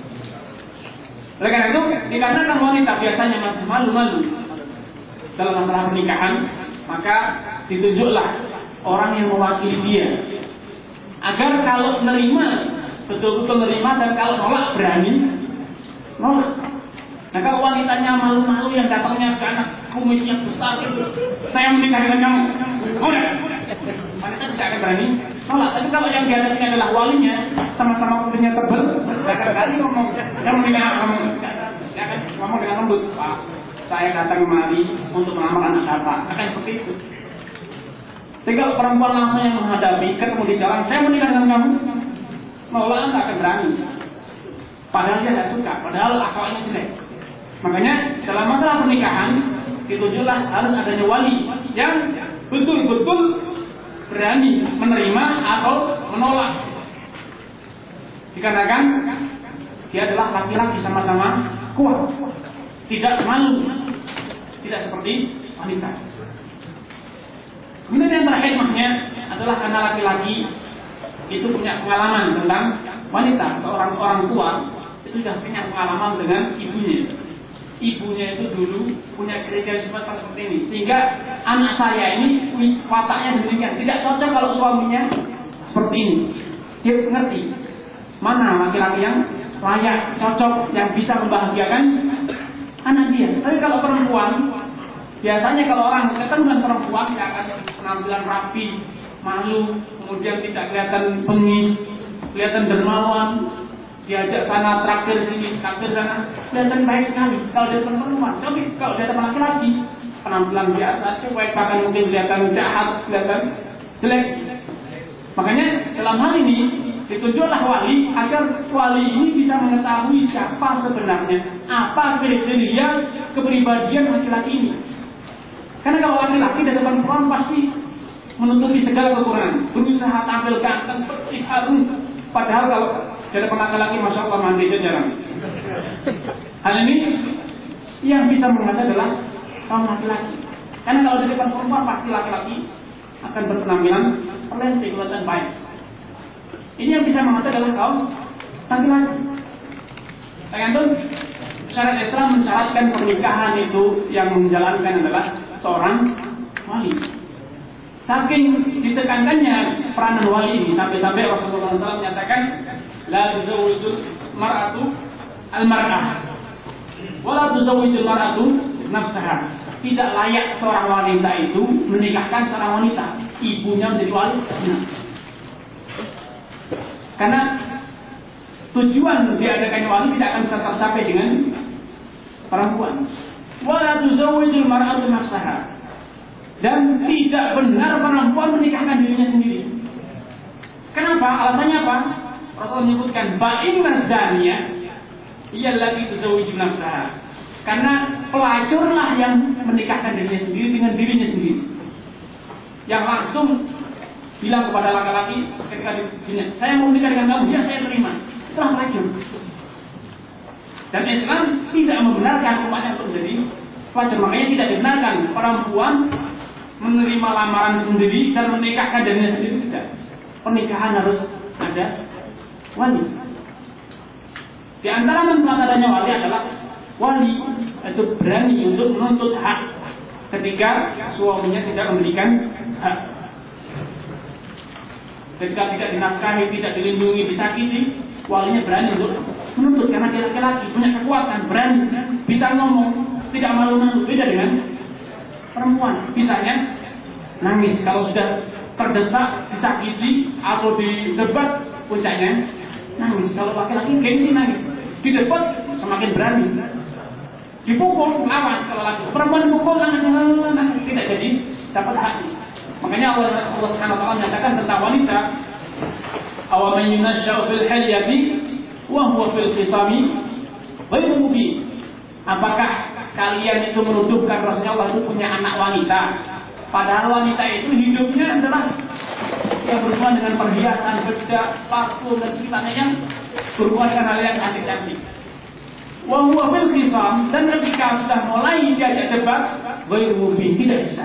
Oleh karena itu, dikarenakan wanita biasanya masih malu-malu dalam masalah pernikahan, maka ditunjuklah orang yang mewakili dia, agar kalau menerima betul-betul menerima, dan kalau nolak berani nolak. Nah, kalau wanitanya malu-malu yang datangnya ke anak kumis yang besar itu, saya menikah dengan kamu, udah, wanita tidak akan berani nolak. Tapi kalau yang dihadapi adalah walinya, sama-sama kumisnya tebal, tidak akan berani ngomong, saya menikah kamu, dia akan ngomong dengan lembut, Pak, saya datang kemari untuk melamar anak bapak, akan seperti itu. Tapi kalau perempuan langsung yang menghadapi, ketemu di jalan, saya menikah dengan kamu, malah anda akan berani. Padahal dia tidak suka, padahal akhlaknya jelek. Makanya dalam masalah pernikahan, ditujulah harus adanya wali yang betul-betul berani menerima atau menolak. Dikarenakan dia adalah laki-laki sama-sama kuat, tidak malu, tidak seperti wanita. Kemudian yang terakhir hikmahnya adalah karena laki-laki itu punya pengalaman tentang wanita. Seorang orang tua itu sudah punya pengalaman dengan ibunya. Ibunya itu dulu punya kriteria sifat seperti ini, sehingga anak saya ini wataknya demikian, tidak cocok kalau suaminya seperti ini. Dia mengerti mana laki-laki yang layak, cocok, yang bisa membahagiakan anak dia. Tapi kalau perempuan, biasanya kalau orang ketemu dengan perempuan tidak akan penampilan rapi, malu, kemudian tidak kelihatan bengis, kelihatan dermawan, diajak sana traktir sini, traktir sana, kelihatan baik sekali. Kalau dia perempuan, tapi kalau dia teman laki-laki, penampilan biasa, cuek, bahkan mungkin kelihatan jahat, kelihatan jelek. Makanya dalam hal ini ditunjuklah wali agar wali ini bisa mengetahui siapa sebenarnya, apa kriteria kepribadian laki-laki ini. Karena kalau laki-laki dan perempuan pasti menutupi segala kekurangan, berusaha tampil ganteng, bersih, harum. Padahal kalau dari laki-laki, masya Allah, mandinya jarang. Hal ini yang bisa mengatakan adalah kaum laki-laki. Karena kalau dari perempuan pasti laki-laki akan berpenampilan terlenteng dan baik. Ini yang bisa mengatakan adalah kaum laki-laki. Tergantung syariat Islam mensyaratkan pernikahan itu yang menjalankan adalah seorang wali. Saking ditekankannya peranan wali ini sampai-sampai Rasulullah shallallahu alaihi wasallam menyatakan la tuzawwijul mar'atu al-mar'ah wa la tuzawwijul mar'atu nafsaha. Tidak layak seorang wanita itu menikahkan seorang wanita, ibunya menjadi wali. Karena tujuan diadakan wali tidak akan bisa tercapai dengan perempuan. Wa la tuzawwijul mar'atu nafsaha. Dan tidak benar perempuan menikahkan dirinya sendiri. Kenapa? Alasannya apa? Rasulullah menyebutkan ba'inna zaniyah ia lagi tuzawwiju nafsaha. Karena pelacurlah yang menikahkan dirinya sendiri dengan dirinya sendiri. Yang langsung bilang kepada laki-laki ketika ditanya, saya mau menikah dengan kamu, ya saya terima. Itulah pelacur. Dan Islam tidak membenarkan umatnya untuk menjadi pelacur. Makanya tidak dibenarkan perempuan menerima lamaran sendiri dan menikahkan dirinya sendiri, tidak. Pernikahan harus ada wali. Di antara manfaat adanya wali adalah wali itu berani untuk menuntut hak ketika suaminya tidak memberikan hak. Ketika tidak dinafkahi, tidak dilindungi, disakiti, walinya berani untuk menuntut karena dia laki-laki, punya kekuatan, berani, bisa ngomong, tidak malu-malu. Beda dengan perempuan, bisanya nangis kalau sudah terdesak, disakiti atau didebat, puncaknya nangis. Kalau laki-laki gengsi nangis, didebat semakin berani, dipukul lawan. Kalau laki perempuan dipukul nangis, tidak jadi dapat hati. Makanya Allah Allah Subhanahu wa taala menyatakan tentang wanita, awaman yunashau fil hilyati wa huwa fil khisami ghairu mubin. Apakah kalian itu menuduhkan Rasulullah itu punya anak wanita, padahal wanita itu hidupnya adalah yang berhubungan dengan perhiasan, bedak, parfum dan sekitarnya yang berhubungan dengan hal yang cantik-cantik. Wa huwa fil khisam, dan ketika sudah mulai diajak debat, ghairu mubin, tidak bisa.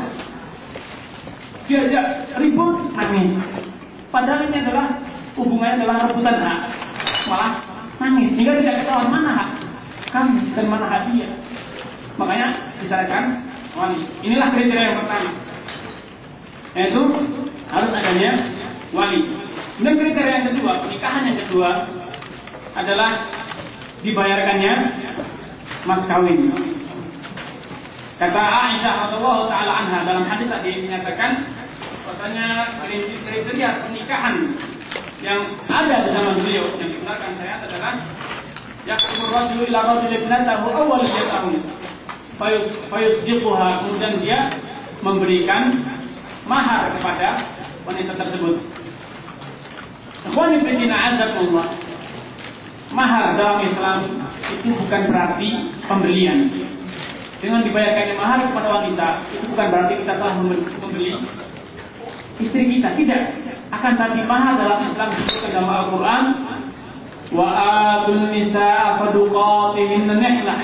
Diajak ribut, nangis. Padahal ini adalah hubungannya adalah rebutan hak, malah nangis. Hingga tidak ketahuan mana hak kamu dan mana hak dia. Makanya bicarakan wali. Inilah kriteria yang pertama, yaitu harus adanya wali. Dan kriteria yang kedua, pernikahan yang kedua adalah dibayarkannya mas kawin. Kata Aisyah radhiyallahu taala anha dalam hadis tadi menyatakan bahwasanya kriteria pernikahan yang ada di zaman beliau yang digunakan saya adalah yaqulu rajulu ila rajul ibnatahu awwal yatahum. fayus fayusdiquha, kemudian dia memberikan mahar kepada wanita tersebut. Ikhwani fillah azakumullah. Mahar dalam Islam itu bukan berarti pembelian. Dengan dibayarkannya mahar kepada wanita itu bukan berarti kita telah membeli istri kita, tidak. Akan tapi mahar dalam Islam disebutkan dalam Al-Quran, wa atun nisaa sadaqatihinna nihlah.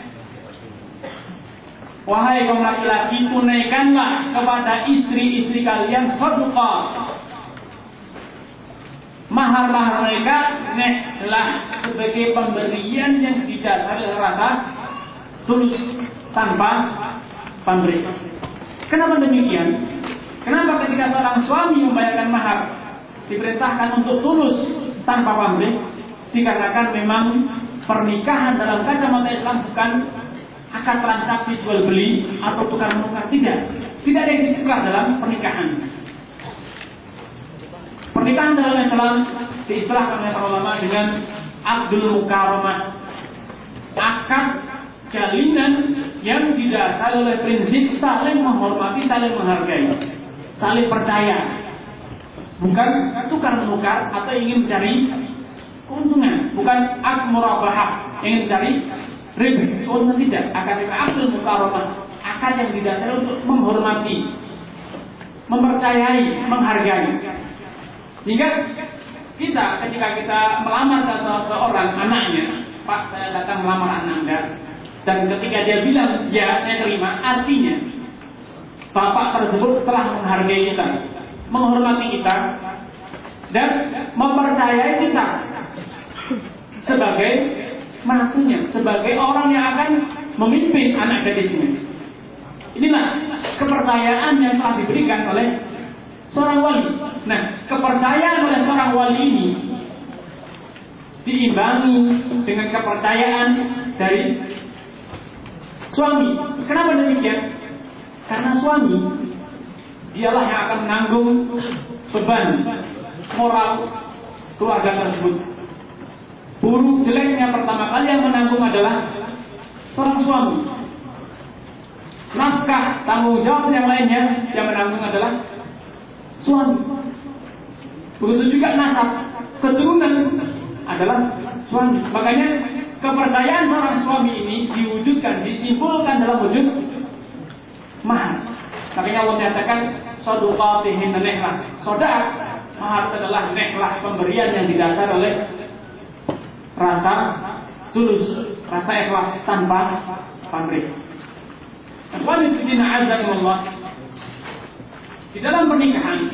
Wahai kaum laki-laki, tunaikanlah kepada istri-istri kalian sedekah. Mahar-mahar mereka nihlah, sebagai pemberian yang didasari rasa tulus tanpa pamrih. Kenapa demikian? Kenapa ketika seorang suami membayarkan mahar diperintahkan untuk tulus tanpa pamrih? Dikarenakan memang pernikahan dalam kacamata Islam bukan akad transaksi jual beli atau tukar menukar, tidak. Tidak ada yang ditukar dalam pernikahan. Pernikahan dalam Islam diistilahkan oleh para ulama dengan akdul mukaramah, akad jalinan yang didasari oleh prinsip saling menghormati, saling menghargai, saling percaya, bukan tukar menukar atau ingin mencari keuntungan, bukan akad murabahah ingin mencari riba, keuntungan, tidak. Akad akdul mukaramah, akad yang didasari untuk menghormati, mempercayai, menghargai. Sehingga kita ketika kita melamar ke seseorang anaknya, Pak, saya datang melamar anak Anda, dan ketika dia bilang ya saya terima, artinya bapak tersebut telah menghargai kita, menghormati kita, dan mempercayai kita sebagai mantunya, sebagai orang yang akan memimpin anak gadisnya. Inilah kepercayaan yang telah diberikan oleh seorang wali. Nah, kepercayaan oleh seorang wali ini diimbangi dengan kepercayaan dari suami. Kenapa demikian? Karena suami dialah yang akan menanggung beban moral keluarga tersebut. Buruk jeleknya pertama kali yang menanggung adalah seorang suami. Nafkah, tanggung jawab yang lainnya yang menanggung adalah suami. Begitu juga nasab, keturunan adalah suami. Makanya kepercayaan seorang suami ini diwujudkan, disimpulkan dalam wujud mahar. Makanya Allah menyatakan sadaqatihinna nihlah. Sedekah mahar adalah nihlah, pemberian yang didasari oleh rasa tulus, rasa ikhlas tanpa pamrih. Ikhwani fillah azakumullah. Di dalam pernikahan,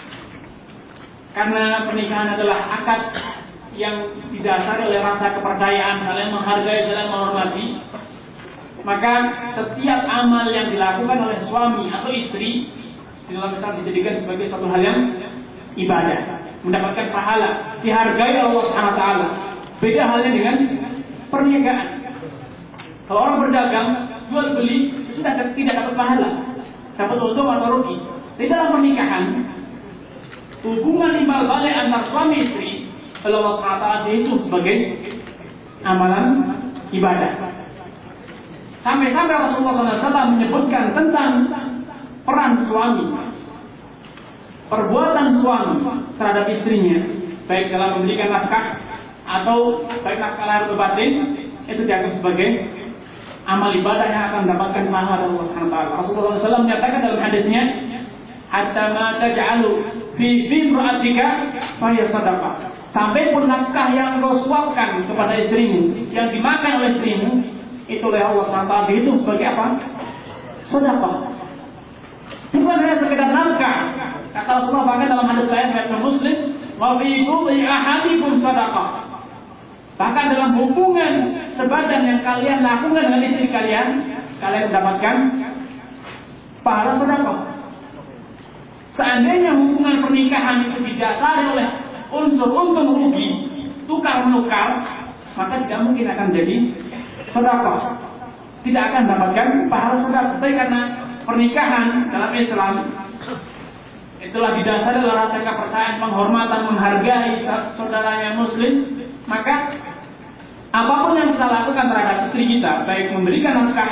karena pernikahan adalah akad yang didasari oleh rasa kepercayaan, saling menghargai, saling menghormati, maka setiap amal yang dilakukan oleh suami atau istri di dalam Islam dijadikan sebagai suatu hal yang ibadah, mendapatkan pahala, dihargai Allah Subhanahu wa taala. Beda halnya dengan perniagaan. Kalau orang berdagang, jual beli, sudah tidak dapat pahala, dapat untung atau rugi. Di dalam pernikahan, hubungan timbal balik antar suami istri Allah Subhanahu wa taala dihitung sebagai amalan ibadah. Sampai-sampai Rasulullah shallallahu alaihi wasallam menyebutkan tentang peran suami, perbuatan suami terhadap istrinya, baik dalam memberikan nafkah atau baik nafkah lahir atau batin, itu dianggap sebagai amal ibadah yang akan mendapatkan pahala Allah Subhanahu wa taala. Rasulullah shallallahu alaihi wasallam menyatakan dalam hadisnya, hatta ma taj'alu fi imra'atika fa hiya shadaqah. Sampai pun nafkah yang kau suapkan kepada istrimu, yang dimakan oleh istrimu, itu oleh Allah subhanahu wa taala dihitung sebagai apa? Sedekah. Bukan hanya sekedar nafkah. Kata Rasulullah bahkan dalam hadis lain riwayat Muslim, wa fi kulli ahadikum sadaqah. Bahkan dalam hubungan sebadan yang kalian lakukan dengan istri kalian, kalian mendapatkan pahala sedekah. Seandainya hubungan pernikahan itu didasari oleh unsur untung rugi, tukar menukar, maka tidak mungkin akan jadi sedekah. Tidak akan mendapatkan pahala sedekah. Tapi karena pernikahan dalam Islam itulah didasari oleh rasa kepercayaan, penghormatan, menghargai saudaranya muslim, maka apapun yang kita lakukan terhadap istri kita, baik memberikan nafkah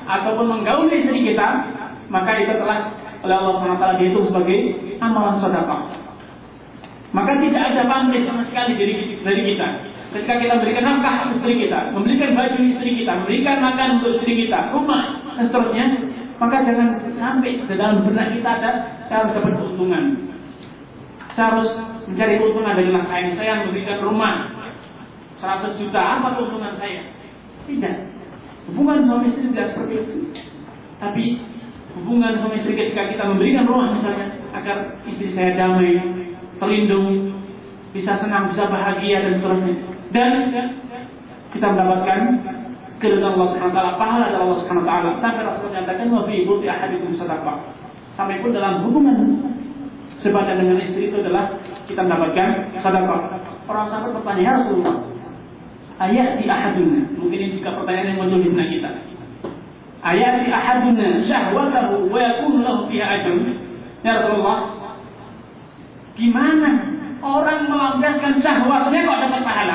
ataupun menggauli istri kita, maka itu telah oleh Allah subhanahu wa taala dihitung sebagai amalan sedekah. Maka tidak ada pamrih sama sekali dari, dari kita. Ketika kita memberikan nafkah istri kita, memberikan baju istri kita, memberikan makan untuk istri kita, rumah dan seterusnya, maka jangan sampai di dalam benak kita ada saya harus dapat keuntungan. Saya harus mencari keuntungan dari nafkah ini. Saya memberikan rumah seratus juta, apa keuntungan saya? Tidak. Hubungan suami istri tidak seperti itu. Tapi hubungan suami istri ketika kita memberikan rumah misalnya agar istri saya damai, terlindung, bisa senang, bisa bahagia dan seterusnya. Dan kita mendapatkan keridhaan Allah Subhanahu wa taala, pahala dari Allah Subhanahu wa taala. Sampai Rasul menyatakan wa fi buti ahadikum sadaqah. Sampai pun dalam hubungan sebadan dengan istri itu adalah kita mendapatkan sedekah. Orang sahabat bertanya, "Ya Rasulullah, ayati ahaduna?" Mungkin ini juga pertanyaan yang muncul di benak kita. Ayati ahaduna syahwatahu wa yakunu lahu fiha ajrun? Ya Rasulullah, gimana orang melampiaskan syahwatnya kok dapat pahala?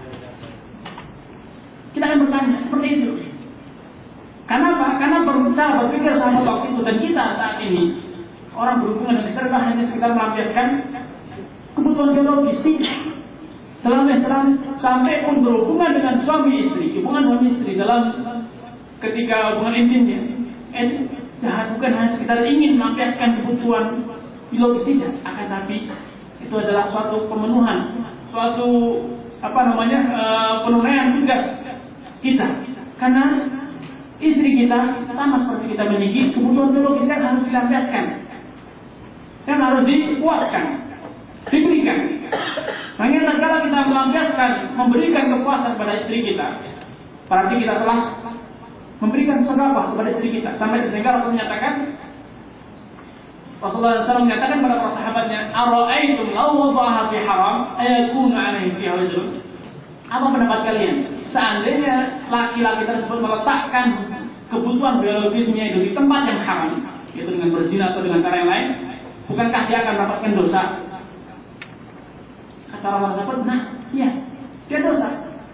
Kita akan bertanya seperti itu. Kenapa? Karena cara berpikir sahabat waktu itu dan kita saat ini, orang berhubungan dengan istri hanya sekedar melampiaskan kebutuhan biologis, tidak. Dalam Islam sampai pun berhubungan dengan suami istri, hubungan suami istri dalam ketika hubungan intimnya, itu nah, bukan hanya sekedar ingin melampiaskan kebutuhan biologis, tidak. Akan tapi itu adalah suatu pemenuhan, suatu apa namanya uh, penunaian tugas kita. Karena istri kita sama seperti kita memiliki kebutuhan biologis yang harus dilampiaskan, yang harus dipuaskan, diberikan. Makanya tatkala kita melampiaskan, memberikan kepuasan pada istri kita, berarti kita telah memberikan sedekah kepada istri kita. Sampai sehingga Rasul menyatakan, Rasulullah shallallahu alaihi wasallam menyatakan kepada para sahabatnya, "Ara'aitum law wada'aha fi haram, ayakunu 'alaihi fiha wizrun?" Apa pendapat kalian? Seandainya laki-laki tersebut meletakkan kebutuhan biologisnya itu di tempat yang haram, yaitu dengan berzina atau dengan cara yang lain, bukankah dia akan mendapatkan dosa? Kata orang tersebut, nah, iya, dia dosa.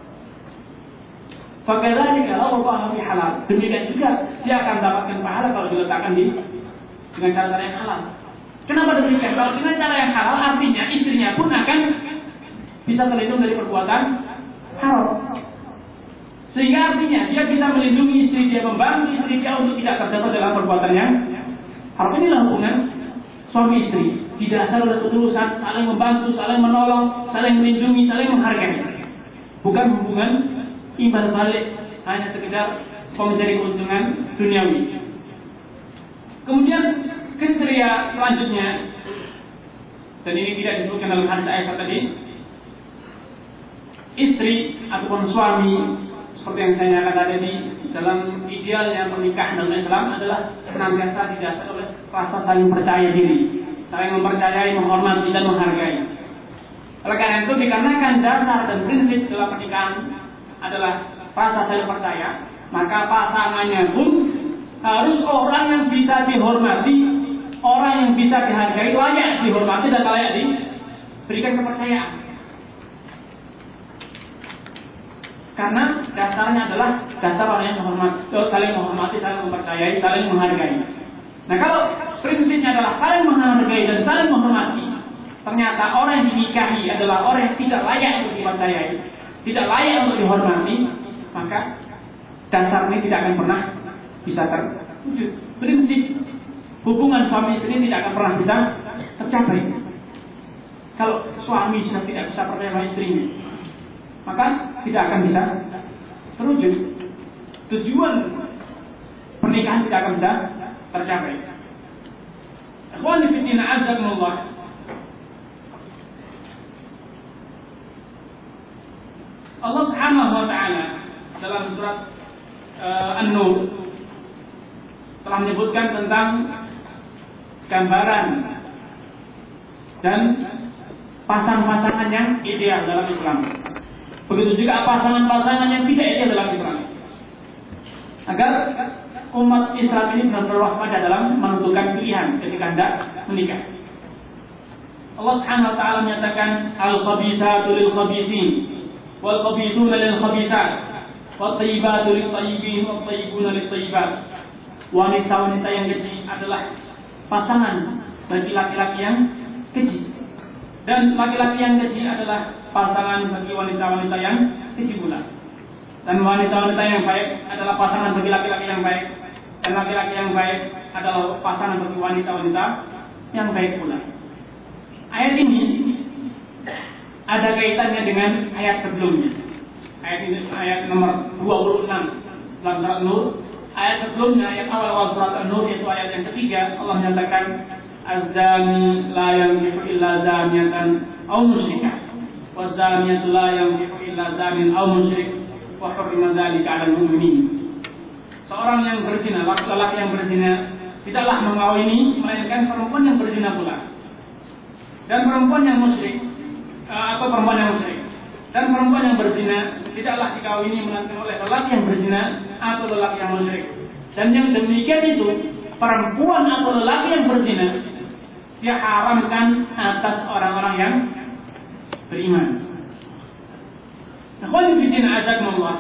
Fakadzalika law wada'aha fi halal. Demikian juga dia akan mendapatkan pahala kalau diletakkan di dengan cara-cara yang halal. Kenapa demikian? Kalau dengan cara yang halal, artinya istrinya pun akan bisa terlindung dari perbuatan haram. Sehingga artinya dia bisa melindungi istri dia, membantu istri dia untuk tidak terjatuh dalam perbuatan yang haram. Inilah hubungan suami istri. Didasar oleh ketulusan, saling membantu, saling menolong, saling melindungi, saling menghargai. Bukan hubungan imbal balik, hanya sekedar mencari keuntungan duniawi. Kemudian kriteria selanjutnya, dan ini tidak disebutkan dalam hadis Aisyah tadi, istri ataupun suami seperti yang saya nyatakan tadi, dalam idealnya pernikahan dalam Islam adalah senantiasa didasar oleh rasa saling percaya diri, saling mempercayai, menghormati dan menghargai. Oleh karena itu, dikarenakan dasar dan prinsip dalam pernikahan adalah rasa saling percaya, maka pasangannya pun harus orang yang bisa dihormati, orang yang bisa dihargai, layak dihormati dan layak diberikan kepercayaan. Karena dasarnya adalah dasar orang yang menghormati, saling menghormati, saling mempercayai, saling menghargai. Nah, kalau prinsipnya adalah saling menghargai dan saling menghormati, ternyata orang yang dinikahi adalah orang yang tidak layak untuk dipercayai, tidak layak untuk dihormati, maka dasar ini tidak akan pernah bisa terwujud. Prinsip hubungan suami istri tidak akan pernah bisa tercapai. Kalau suami sudah tidak bisa percaya pada istrinya, maka tidak akan bisa terwujud. Tujuan pernikahan tidak akan bisa tercapai. Ikhwani fi din, a'azzakumullah. Allah Subhanahu wa taala dalam surat uh, An-Nur telah menyebutkan tentang gambaran dan pasangan-pasangan yang ideal dalam Islam. Begitu juga pasangan-pasangan yang tidak ideal dalam Islam. Agar umat Islam ini benar-benar waspada dalam menentukan pilihan ketika hendak menikah. Allah Subhanahu wa taala menyatakan al-khabithatu lil-khabithin wal-khabithuna lil-khabithat wat-thayyibatu lit-thayyibin wat-thayyibuna lit-thayyibat. wanita-wanita yang keji adalah pasangan bagi laki-laki yang keji, dan laki-laki yang keji adalah pasangan bagi wanita-wanita yang keji pula, dan wanita-wanita yang baik adalah pasangan bagi laki-laki yang baik, dan laki-laki yang baik adalah pasangan bagi wanita-wanita yang baik pula. Ayat ini ada kaitannya dengan ayat sebelumnya. Ayat ini ayat nomor dua puluh enam dalam surat Nur. Ayat sebelumnya, ayat awal surat An-Nur, yaitu ayat yang ketiga, Allah menyatakan az-zani la yankihu illa zaniyatan aw musyrikah, waz-zaniyatu la yankihu illa zanin aw musyrik, wa hurrima dzalika 'alal mu'minin. Seorang yang berzina, laki-laki yang berzina, tidaklah mengawini melainkan perempuan yang berzina pula, dan perempuan yang musyrik atau perempuan yang musyrik, dan perempuan yang berzina tidaklah dikawini melainkan oleh lelaki yang berzina atau lelaki yang musyrik. Dan yang demikian itu, perempuan atau lelaki yang berzina, dia haramkan atas orang-orang yang beriman. Nah, qul bidin azakumullah.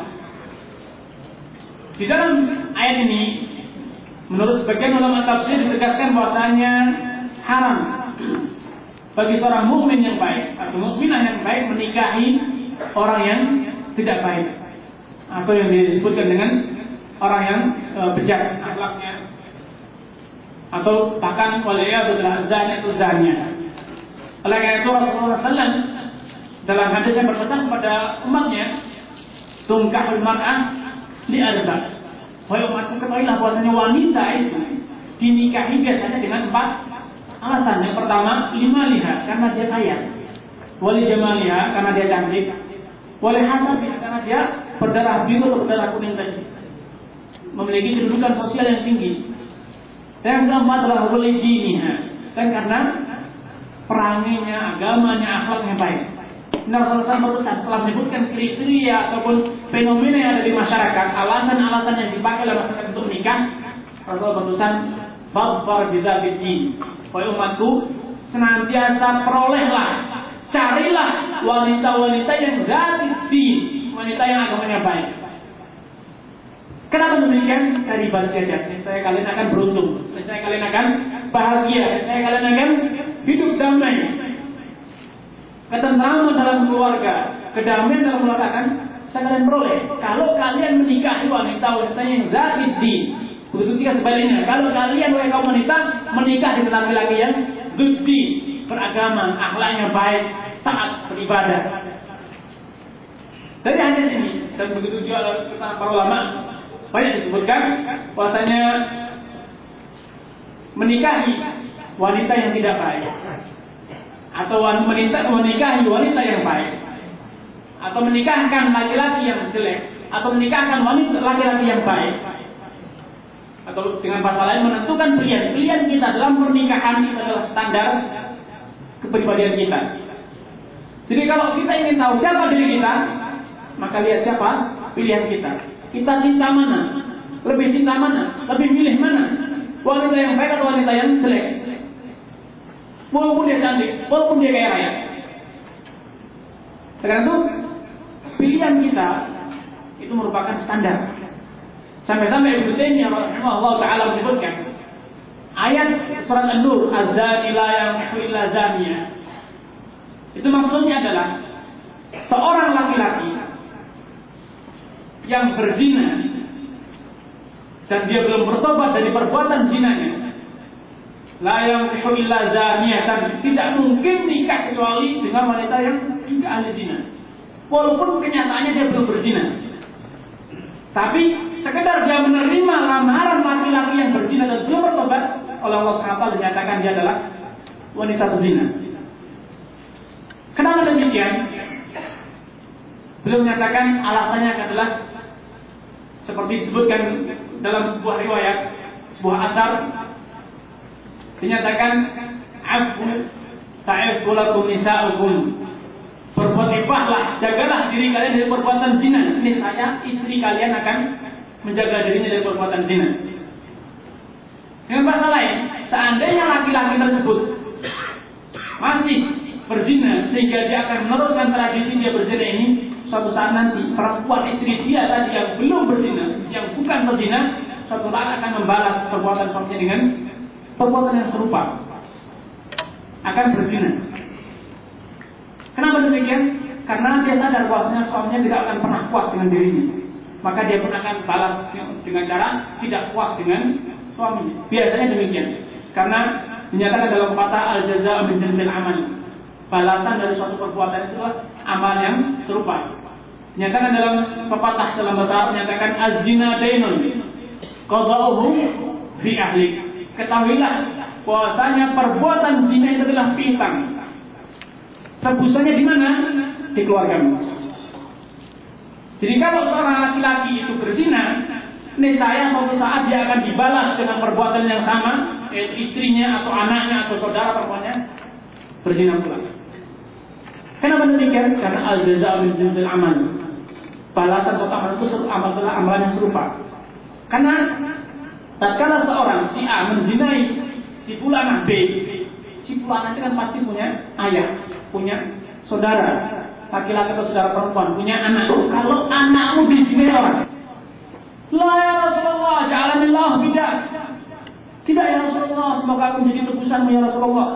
Di dalam ayat ini, menurut sebagian ulama tafsir ditegaskan bahwasanya haram bagi seorang mukmin yang baik atau mukminah yang baik menikahi orang yang tidak baik, atau yang disebutkan dengan orang yang e, bejat akhlaknya, atau bahkan waliyadu bil zani itu zaniya. Oleh karena itu Rasulullah sallallahu alaihi wasallam dalam hadis yang berpesan kepada umatnya, tungkahul mar'ah li arba. Wahai umatku, ketahuilah bahwasanya wanita itu dinikahi biasanya dengan empat alasan. Yang pertama, lima liha, karena dia kaya. Wali jamaliha, karena dia cantik. Wali hasabiha, karena dia berdarah biru atau berdarah kuning tadi, memiliki kedudukan sosial yang tinggi. Dan yang keempat adalah wali diniha, dan karena peranginya, agamanya, akhlaknya baik. Nah, Rasulullah berusaha telah menyebutkan kriteria ataupun fenomena yang ada di masyarakat, alasan-alasan yang dipakai oleh masyarakat untuk menikah. Rasulullah berusaha babar bidzabidin. Wahai umatku, senantiasa perolehlah, carilah wanita-wanita yang gadis, wanita yang agamanya baik. Kenapa demikian? Dari bahagia, saya kalian akan beruntung, saya kalian akan bahagia, saya kalian akan hidup damai, ketentraman dalam keluarga, kedamaian dalam keluarga akan saya kalian peroleh kalau kalian menikahi wanita-wanita yang gadis. Begitu juga sebaliknya, kalau kalian oleh kaum wanita menikah dengan laki-laki yang gede, beragama, akhlaknya baik, taat beribadah. Dari hadis ini dan begitu juga oleh para ulama banyak disebutkan bahwasanya menikahi wanita yang tidak baik, atau wanita menikahi wanita yang baik, atau menikahkan laki-laki yang jelek, atau menikahkan wanita laki-laki yang baik, atau dengan bahasa lain menentukan pilihan pilihan kita dalam pernikahan itu adalah standar kepribadian kita. Jadi kalau kita ingin tahu siapa diri kita, maka lihat siapa pilihan kita. Kita cinta mana? Lebih cinta mana? Lebih milih mana? Wanita yang baik atau wanita yang jelek? Walaupun dia cantik, walaupun dia kaya raya. Sekarang itu pilihan kita itu merupakan standar. Sampai-sampai Ibnu Taimiyah rahimahullah taala menyebutkan ayat surat An-Nur, az-zani la yankihu illa zaniyah. Itu maksudnya adalah seorang laki-laki yang berzina dan dia belum bertobat dari perbuatan zinanya, la yankihu illa zaniyatan, tidak mungkin nikah kecuali dengan wanita yang juga ahli zina, walaupun kenyataannya dia belum berzina. Tapi sekedar dia menerima lamaran laki-laki yang berzina dan belum bertobat, oleh Allah subhanahu wa taala dinyatakan dia adalah wanita berzina. Kenapa demikian? Beliau menyatakan alasannya adalah seperti disebutkan dalam sebuah riwayat, sebuah athar, dinyatakan afu ta'afu lakum nisa'ukum, berbuat ibahlah, jagalah diri kalian dari perbuatan zina. Niscaya istri kalian akan menjaga dirinya dari perbuatan zina. Dengan bahasa lain, seandainya laki-laki tersebut masih berzina sehingga dia akan meneruskan tradisi dia berzina ini, suatu saat nanti perempuan istri dia tadi yang belum berzina, yang bukan berzina, suatu saat akan membalas perbuatan suaminya dengan perbuatan yang serupa, akan berzina. Kenapa demikian? Karena dia sadar bahwasanya suaminya tidak akan pernah puas dengan dirinya, maka dia pun akan balas dengan cara tidak puas dengan suaminya. Biasanya demikian, karena dinyatakan dalam kata al-jaza' min jinsil amal, balasan dari suatu perbuatan itu adalah amal yang serupa. Dinyatakan dalam pepatah dalam bahasa Arab menyatakan az-zina dainun qada'uhu fi ahlik. Ketahuilah bahwasanya perbuatan zina itu adalah piutang. Tebusannya di mana? Di keluargamu. Jadi kalau seorang laki-laki itu berzina, niscaya suatu saat dia akan dibalas dengan perbuatan yang sama, yaitu istrinya atau anaknya atau saudara perempuannya berzina pula. Kenapa demikian? Karena al-jaza' min jinsil amal. Balasan untuk amal itu amal adalah amalan yang serupa. Karena tatkala seorang si A menzinai si fulana B, si fulana itu kan pasti punya ayah, punya saudara, laki-laki atau saudara perempuan, punya anak. Kalau anakmu dizinai orang, la ya Rasulullah, ja'alanillahu bidak. Tidak ya Rasulullah, semoga aku menjadi tebusanmu ya Rasulullah.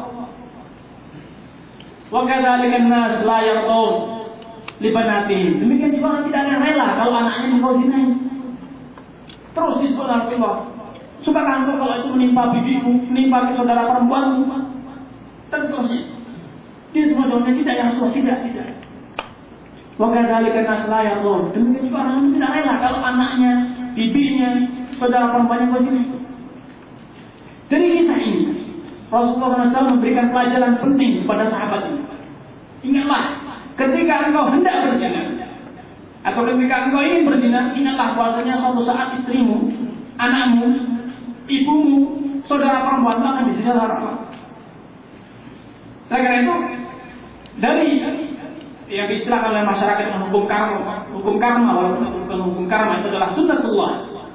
Wa kadzalika an-nas la yardun li banatihim. Demikian juga orang tidak akan rela kalau anaknya engkau zinai. Terus disebut Rasulullah, sukakah engkau kalau itu menimpa bibimu, menimpa saudara perempuanmu, dan seterusnya. Dia semua jawabnya tidak ya Rasulullah, tidak, tidak. Wa kadzalika an-nas la yardun. Demikian juga orang tidak rela kalau anaknya, bibinya, saudara perempuannya engkau zinai. Dari kisah ini, Rasulullah shallallahu alaihi wasallam memberikan pelajaran penting kepada sahabat ini. Ingatlah, ketika engkau hendak berzina, atau ketika engkau ingin berzina, ingatlah bahwasanya suatu saat istrimu, anakmu, ibumu, saudara perempuan akan dizinai oleh Allah. Oleh karena itu, dari yang diistilahkan oleh masyarakat dengan hukum karma, hukum karma walaupun bukan hukum karma, itu adalah sunnatullah.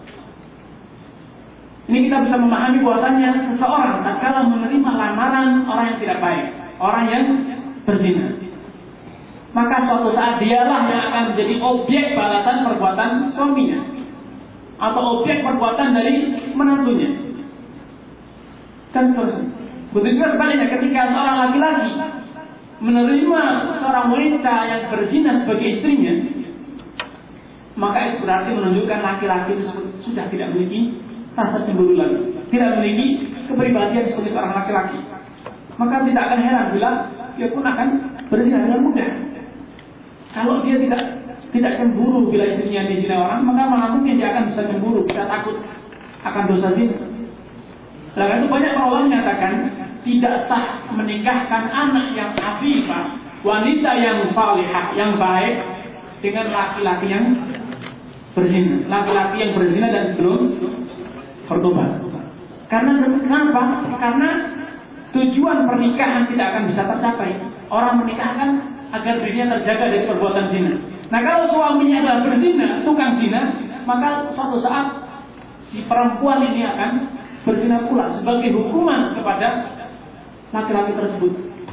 Ini kita bisa memahami bahwasanya seseorang tatkala menerima lamaran orang yang tidak baik, orang yang berzina, maka suatu saat dialah yang akan menjadi objek balasan perbuatan suaminya atau objek perbuatan dari menantunya. Dan seterusnya. Begitu juga sebaliknya, ketika seorang laki-laki menerima seorang wanita yang berzina sebagai istrinya, maka itu berarti menunjukkan laki-laki itu sudah tidak memiliki rasa cemburu lagi, tidak memiliki kepribadian sebagai seorang laki-laki. Maka tidak akan heran bila dia pun akan berzina dengan mudah. Kalau dia tidak tidak cemburu bila istrinya dizina orang, maka mana mungkin dia akan bisa cemburu, bisa takut akan dosa zina. Karena itu banyak para ulama menyatakan tidak sah menikahkan anak yang afifah, wanita yang salihah, yang baik dengan laki-laki yang berzina, laki-laki yang berzina dan belum bertobat. Karena kenapa? Karena tujuan pernikahan tidak akan bisa tercapai. Orang menikahkan agar dirinya terjaga dari perbuatan zina. Nah, kalau suaminya adalah berzina, tukang zina, maka suatu saat si perempuan ini akan berzina pula sebagai hukuman kepada laki-laki tersebut.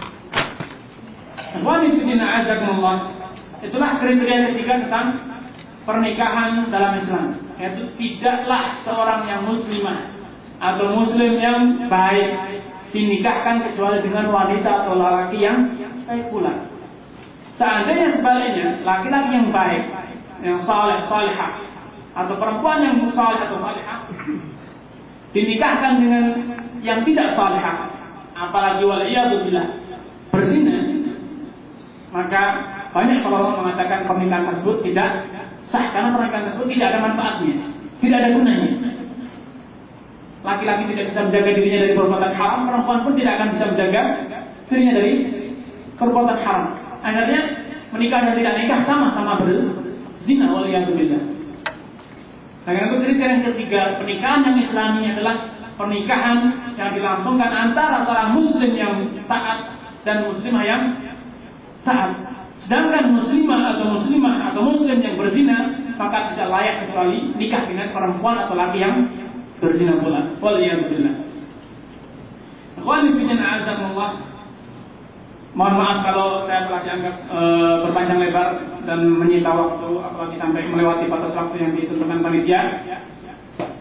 Itulah kriteria ketiga tentang pernikahan dalam Islam, yaitu tidaklah seorang yang muslimah atau muslim yang baik dinikahkan kecuali dengan wanita atau laki yang baik pula. Seandainya sebaliknya, laki-laki yang baik, yang saleh, salihah, atau perempuan yang saleh atau salihah dinikahkan dengan yang tidak salihah, apalagi waliyadzubillah berzina, maka banyak kalau mengatakan pernikahan tersebut tidak sah karena pernikahan tersebut tidak ada manfaatnya, tidak ada gunanya. Laki-laki tidak bisa menjaga dirinya dari perbuatan haram, perempuan pun tidak akan bisa menjaga dirinya dari perbuatan haram. Akhirnya menikah dan tidak nikah sama-sama berzina, waliyadzubillah. Nah, itu kriteria yang ketiga, pernikahan yang Islami adalah pernikahan yang dilangsungkan antara seorang muslim yang taat dan muslimah yang taat. Sedangkan muslimah atau muslimah atau muslim yang berzina, maka tidak layak kecuali nikah dengan perempuan atau laki yang berzina pula. Waliyadzubillah. Ikhwani fillah, a'azakumullah. Mohon maaf kalau saya telah dianggap e, berpanjang lebar dan menyita waktu, apalagi sampai melewati batas waktu yang ditentukan panitia.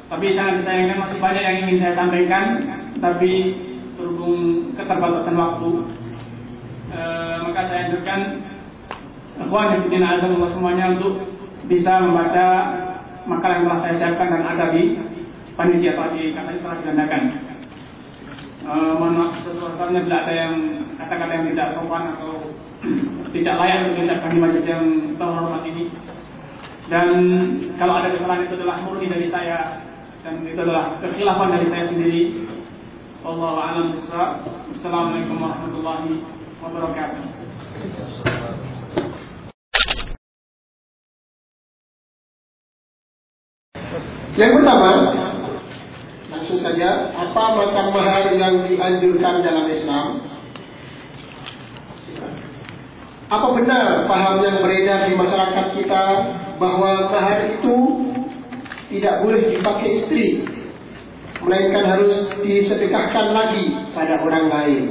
Tapi sangat disayangkan masih banyak yang ingin saya sampaikan, tapi berhubung keterbatasan waktu, e, maka saya anjurkan ikhwan yang fillah azza semuanya untuk bisa membaca makalah yang telah saya siapkan dan ada di panitia tadi, katanya telah digandakan. E, mohon maaf sebesar-besarnya bila ada yang kata-kata yang tidak sopan atau tidak layak untuk diucapkan di majelis yang terhormat ini. Dan kalau ada kesalahan itu adalah murni dari saya dan itu adalah kekhilafan dari saya sendiri. Wallahu a'lam bishawab. Assalamualaikum warahmatullahi wabarakatuh. Yang pertama, langsung saja, apa macam mahar yang dianjurkan dalam Islam? Apa benar paham yang beredar di masyarakat kita bahwa mahar itu tidak boleh dipakai istri, melainkan harus disedekahkan lagi pada orang lain?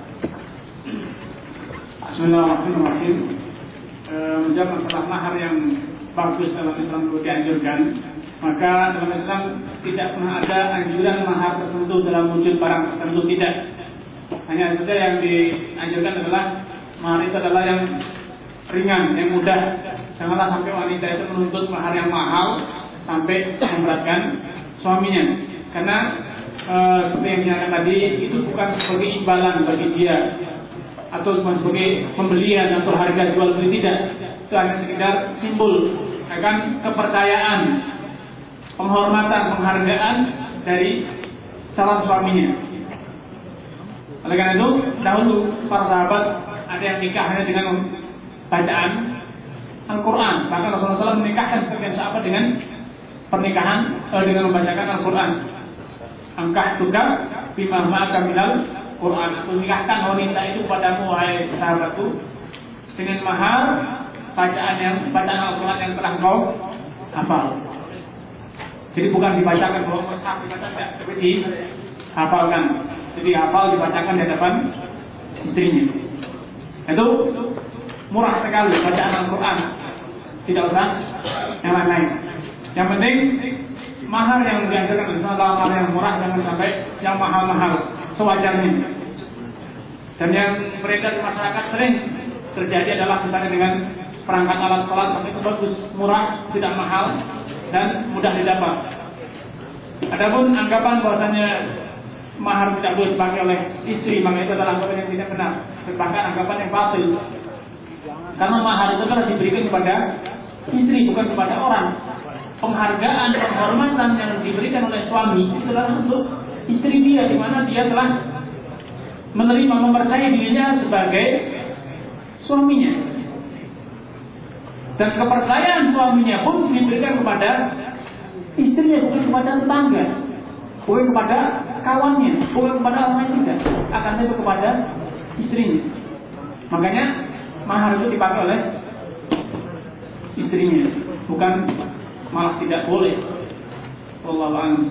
Bismillahirrahmanirrahim. E, menjawab masalah mahar yang bagus dalam Islam itu dianjurkan, maka dalam Islam tidak pernah ada anjuran mahar tertentu dalam wujud barang tertentu, tidak. Hanya saja yang dianjurkan adalah mahar itu adalah yang ringan, yang mudah. Janganlah sampai wanita itu menuntut mahar yang mahal sampai memberatkan suaminya. Karena e, seperti yang dinyatakan tadi, itu bukan sebagai imbalan bagi dia atau bukan sebagai pembelian atau harga jual beli, tidak. Itu hanya sekedar simbol akan kepercayaan, penghormatan, penghargaan dari calon suaminya. Oleh karena itu, dahulu para sahabat ada yang nikah hanya dengan bacaan Al-Quran. Bahkan Rasulullah shallallahu alaihi wasallam menikahkan sebagian sahabat dengan pernikahan eh, dengan membacakan Al-Quran. Angkah tukar bima ma'aka minal Quran. Atau nikahkan wanita itu padamu wahai sahabatku dengan mahar bacaan yang bacaan Al-Quran yang telah kau hafal. Jadi bukan dibacakan bahwa mushaf dibacakan, tapi dihafalkan. Jadi hafal dibacakan di hadapan istrinya. Itu murah sekali bacaan Al-Quran. Tidak usah yang lain-lain. Yang penting mahar yang dianjurkan adalah mahar yang murah, jangan sampai yang mahal-mahal, sewajarnya. Dan yang beredar di masyarakat sering terjadi adalah misalnya dengan perangkat alat sholat, tapi itu bagus, murah, tidak mahal, dan mudah didapat. Adapun anggapan bahwasanya mahar tidak boleh dipakai oleh istri, maka itu adalah anggapan yang tidak benar, bahkan anggapan yang batil. Karena mahar itu adalah diberikan kepada istri, bukan kepada orang. Penghargaan, penghormatan yang diberikan oleh suami itu adalah untuk istri dia, di mana dia telah menerima, mempercayai dirinya sebagai suaminya. Dan kepercayaan suaminya pun diberikan kepada istrinya, bukan kepada tetangga, bukan kepada kawannya, bukan kepada orang lain, tidak, akan itu kepada istrinya. Makanya mahar itu dipakai oleh istrinya, bukan malah tidak boleh. Wallahu a'lam.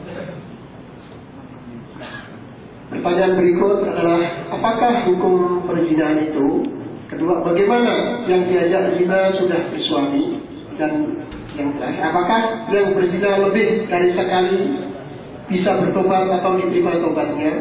Pertanyaan berikut adalah, apakah hukum perzinahan itu? Kedua, bagaimana yang diajak zina sudah bersuami? Dan yang terakhir, apakah yang berzina lebih dari sekali bisa bertobat atau diterima tobatnya?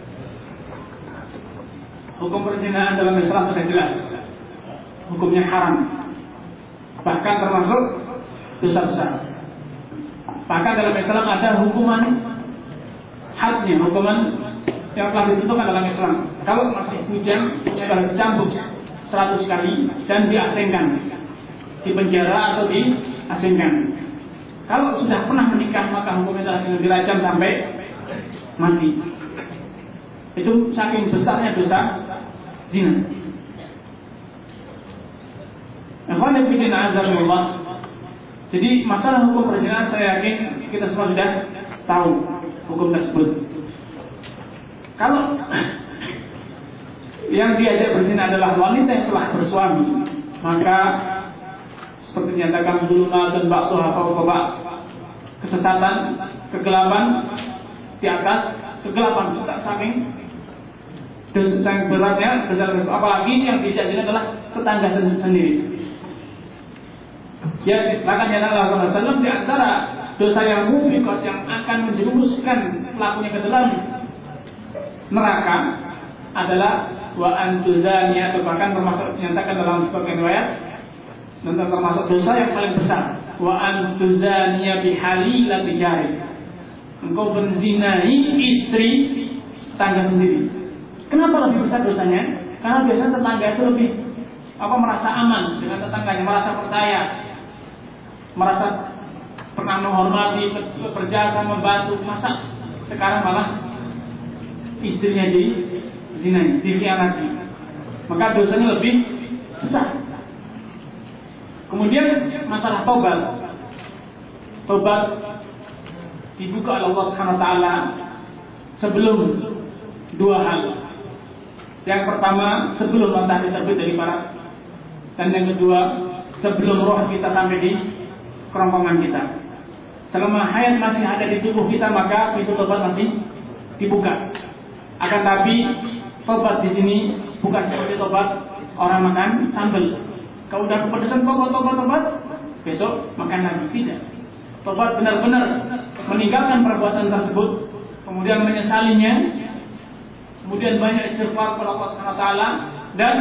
Hukum perzinahan dalam Islam sudah jelas, hukumnya haram, bahkan termasuk dosa besar. Bahkan dalam Islam ada hukuman hadnya, hukuman yang telah ditentukan dalam Islam. Kalau masih bujang, adalah dicambuk seratus kali dan diasingkan, dipenjara atau diasingkan. Kalau sudah pernah menikah, maka hukumnya adalah dengan dirajam sampai mati. Itu saking besarnya dosa zina. Ikhwan fillah azzakumullah. Jadi masalah hukum perzinahan, saya yakin kita semua sudah tahu hukum tersebut. Kalau yang diajak berzina adalah wanita yang telah bersuami, maka seperti dinyatakan dulu dan waktu apa-apa, kesesatan, kegelapan di atas kegelapan, bukan saking dosa yang beratnya, besar. Apalagi yang diajak zina adalah tetangga sendiri. Ya, bahkan ya Rasulullah shallallahu alaihi wasallam di antara dosa yang mubiqat yang akan menjerumuskan pelakunya ke dalam neraka adalah wa antuzani, atau bahkan termasuk dinyatakan dalam sebagian riwayat dan termasuk dosa yang paling besar, wa antuzaniya bihalilati jari, engkau menzinai istri tetangga sendiri. Kenapa lebih besar dosanya? Karena biasanya tetangga itu lebih apa merasa aman dengan tetangganya, merasa percaya, merasa pernah menghormati, berjasa, membantu. Masa sekarang malah istrinya di zinai, dikhianati, maka dosanya lebih besar. Kemudian masalah tobat, tobat dibuka oleh Allah Subhanahu Wa Taala sebelum dua hal. Yang pertama sebelum matahari terbit dari barat, dan yang kedua sebelum roh kita sampai di kerongkongan kita. Selama hayat masih ada di tubuh kita, maka pintu tobat masih dibuka. Akan tapi tobat di sini bukan seperti tobat orang makan sambal. Kalau udah kepedesan tobat, tobat, tobat, besok makan lagi. Tidak. Tobat benar-benar meninggalkan perbuatan tersebut, kemudian menyesalinya, kemudian banyak istighfar kepada Allah Subhanahu Wa Taala, dan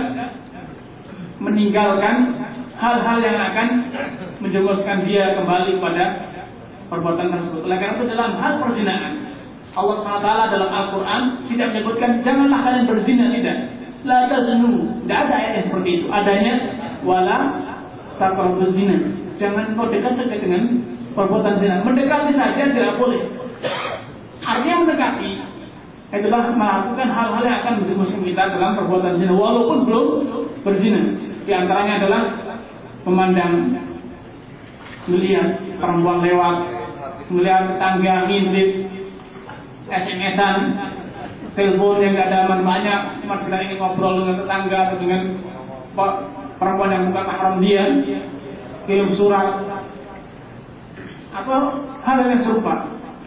meninggalkan hal-hal yang akan menjerumuskan dia kembali pada perbuatan tersebut. Oleh karena itu dalam hal perzinahan, Allah Subhanahu Wa Taala dalam Al-Quran tidak menyebutkan janganlah kalian berzina, tidak. La taznu, tidak ada ayat yang seperti itu. Adanya wala taqrabuz zina. Jangan kau dekat-dekat dengan perbuatan zina. Mendekati saja tidak boleh. Artinya mendekati itulah melakukan hal-hal yang akan menjerumuskan kita dalam perbuatan zina walaupun belum berzina. Di antaranya adalah memandang, melihat perempuan lewat, melihat tetangga ngintip, S M S-an, telepon yang gak ada manfaatnya, cuma sekedar ingin ngobrol dengan tetangga atau dengan perempuan yang bukan mahram dia, kirim surat atau hal yang serupa.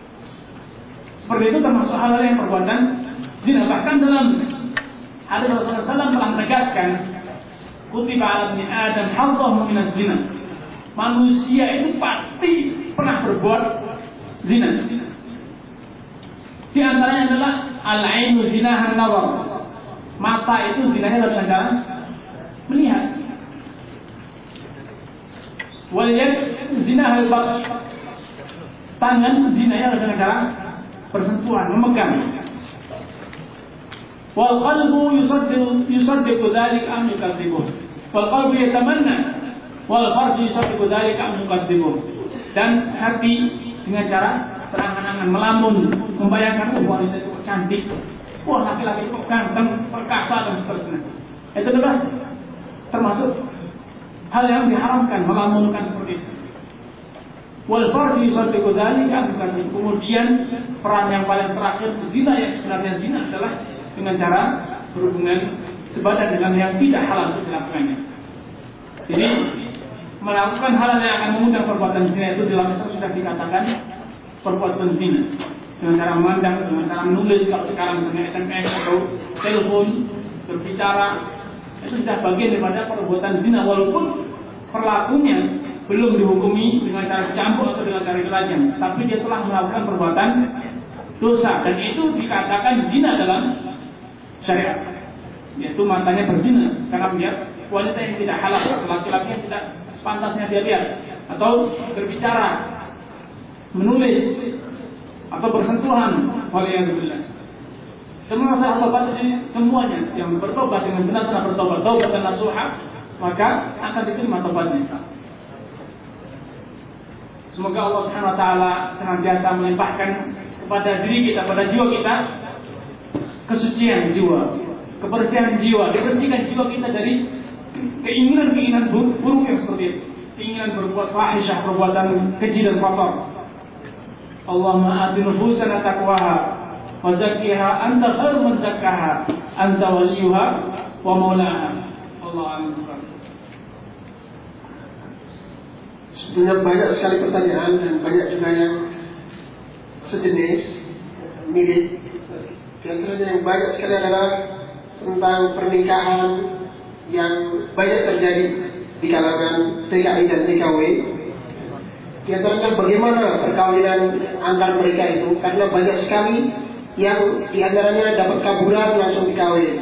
Seperti itu termasuk hal yang perbuatan zina. Bahkan dalam hadis Rasulullah sallallahu alaihi wasallam telah menegaskan, kutiba ala ibni Adam hadzahu minaz zina. Manusia itu pasti pernah berbuat zina. Di antaranya adalah al-ainu zinahan nawar. Mata itu zinanya dalam cara melihat. Wal yad zinahal batsh. Tangan zinanya dalam cara bersentuhan, memegang. Wal qalbu yusaddiqu yusaddiqu dzalika am yukadzibuh. Wal qalbu yatamanna wal farju yusaddiqu dzalika am yukadzibuh. Dan hati dengan cara berangan-angan, melamun, membayangkan, oh wanita itu cantik, wah laki-laki itu ganteng, perkasa, dan seterusnya. Itu adalah termasuk hal yang diharamkan, melamunkan seperti itu. Wal farju yusaddiqu dzalika am yukadzibuh. Kemudian peran yang paling terakhir zina yang sebenarnya zina adalah dengan cara berhubungan sebadan dengan yang tidak halal untuk dilakukannya. Jadi melakukan hal yang akan mengundang perbuatan zina itu dalam Islam sudah dikatakan perbuatan zina. Dengan cara memandang, dengan cara menulis, kalau sekarang dengan S M S atau telepon, berbicara, itu sudah bagian daripada perbuatan zina walaupun perlakunya belum dihukumi dengan cara cambuk atau dengan cara kelajan, tapi dia telah melakukan perbuatan dosa, dan itu dikatakan zina dalam syariat, yaitu matanya berzina karena melihat wanita yang tidak halal, laki-laki yang tidak sepantasnya dia lihat, atau berbicara, menulis, atau bersentuhan. Waliyadzubillah. Semua masalah tobat ini semuanya yang bertobat dengan benar-benar bertobat, taubat dan nasuha, maka akan diterima tobatnya. Semoga Allah Subhanahu Wa Taala senantiasa melimpahkan kepada diri kita, pada jiwa kita, kesucian jiwa, kebersihan jiwa, dibersihkan jiwa kita dari keinginan-keinginan buruk yang seperti itu, keinginan berbuat fahisyah, perbuatan keji dan kotor. Allahumma ati nufusana taqwaha wa zakkiha anta khairu man zakkaha anta waliyuha wa maulaha. Allah a'lam. Sebenarnya banyak sekali pertanyaan dan banyak juga yang sejenis mirip. Di antaranya yang banyak sekali adalah tentang pernikahan yang banyak terjadi di kalangan T K I dan T K W. Di antaranya bagaimana perkawinan antar mereka itu, karena banyak sekali yang di antaranya dapat kaburan langsung dikawin.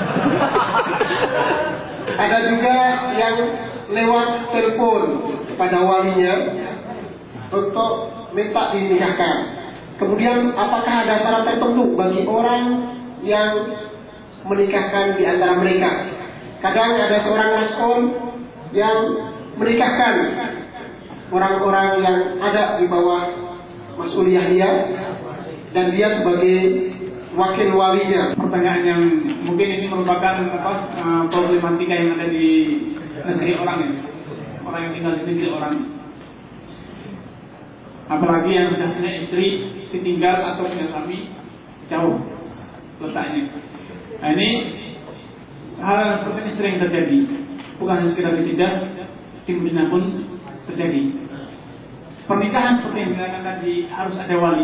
Ada juga yang lewat telepon kepada walinya untuk minta dinikahkan. Kemudian apakah ada syarat tertentu bagi orang yang menikahkan di antara mereka? Kadang ada seorang mas'ul yang menikahkan orang-orang yang ada di bawah mas'uliyah dia, dan dia sebagai wakil walinya. Pertanyaan yang mungkin ini merupakan apa, uh, problematika yang ada di negeri orang ini, orang yang tinggal di negeri orang. Apalagi yang sudah punya istri ditinggal atau punya suami jauh letaknya. Nah ini hal seperti ini sering terjadi, bukan hanya sekedar di Jeddah, di Madinah pun terjadi. Pernikahan seperti yang dikatakan tadi harus ada wali.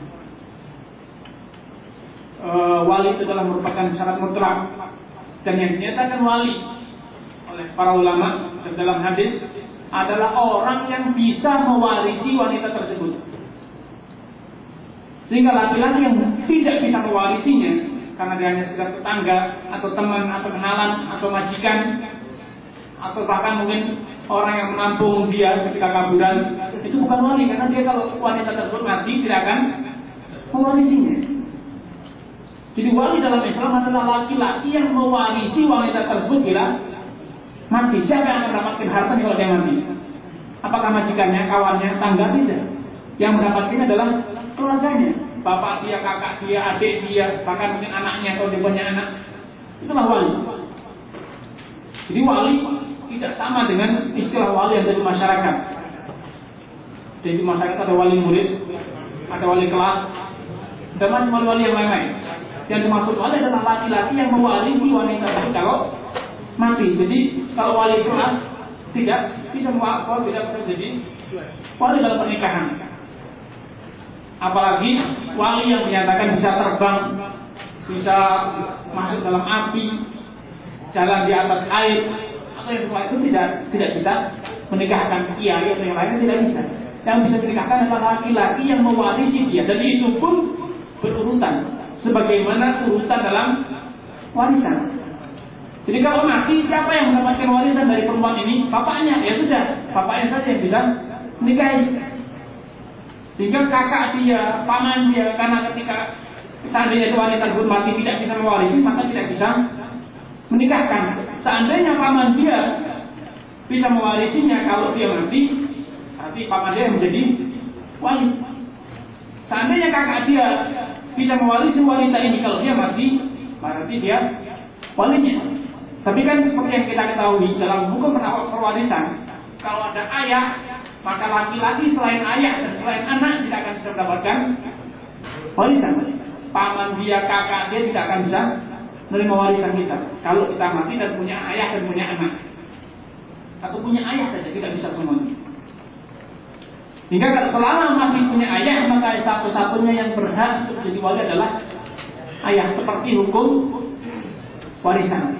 E, wali itu adalah merupakan syarat mutlak, dan yang dinyatakan wali oleh para ulama dan dalam hadis adalah orang yang bisa mewarisi wanita tersebut. Sehingga laki-laki yang tidak bisa mewarisinya karena dia hanya sekedar tetangga atau teman atau kenalan atau majikan, atau bahkan mungkin orang yang menampung dia ketika kaburan, itu bukan wali, karena dia kalau wanita tersebut mati tidak akan mewarisinya. Jadi wali dalam Islam adalah laki-laki yang mewarisi wanita tersebut bila mati. Siapa yang akan mendapatkan hartanya kalau dia mati? Apakah majikannya, kawannya, tangga? Tidak. Yang mendapatkannya adalah keluarganya, bapak dia, kakak dia, adik dia, bahkan mungkin anaknya kalau dia punya anak. Itulah wali. Jadi wali tidak sama dengan istilah wali yang ada di masyarakat. Jadi di masyarakat ada wali murid, ada wali kelas, dan macam wali-wali yang lain-lain. Yang dimaksud wali adalah laki-laki yang mewarisi wanita itu kalau mati. Jadi kalau wali kelas tidak bisa mewakil, tidak bisa menjadi wali dalam pernikahan. Apalagi wali yang menyatakan bisa terbang, bisa masuk dalam api, jalan di atas air, atau yang semua itu tidak tidak bisa menikahkan kiai atau yang lainnya, tidak bisa. Yang bisa menikahkan adalah laki-laki yang mewarisi dia, dan itu pun berurutan sebagaimana urutan dalam warisan. Jadi kalau mati, siapa yang mendapatkan warisan dari perempuan ini? Bapaknya, ya sudah, bapaknya saja yang bisa menikahi. Sehingga kakak dia, paman dia, karena ketika seandainya itu wanita tersebut mati tidak bisa mewarisi, maka tidak bisa menikahkan. Seandainya paman dia bisa mewarisinya kalau dia mati, berarti paman dia menjadi wali. Seandainya kakak dia bisa mewarisi wanita ini kalau dia mati, berarti dia walinya. Tapi kan seperti yang kita ketahui dalam hukum perwarisan, kalau ada ayah, maka laki-laki selain ayah dan selain anak tidak akan bisa mendapatkan warisan. Paman dia, kakak dia tidak akan bisa menerima warisan kita kalau kita mati dan punya ayah dan punya anak, atau punya ayah saja tidak bisa semuanya. Hingga kalau selama masih punya ayah, maka satu-satunya yang berhak untuk jadi wali adalah ayah, seperti hukum warisan.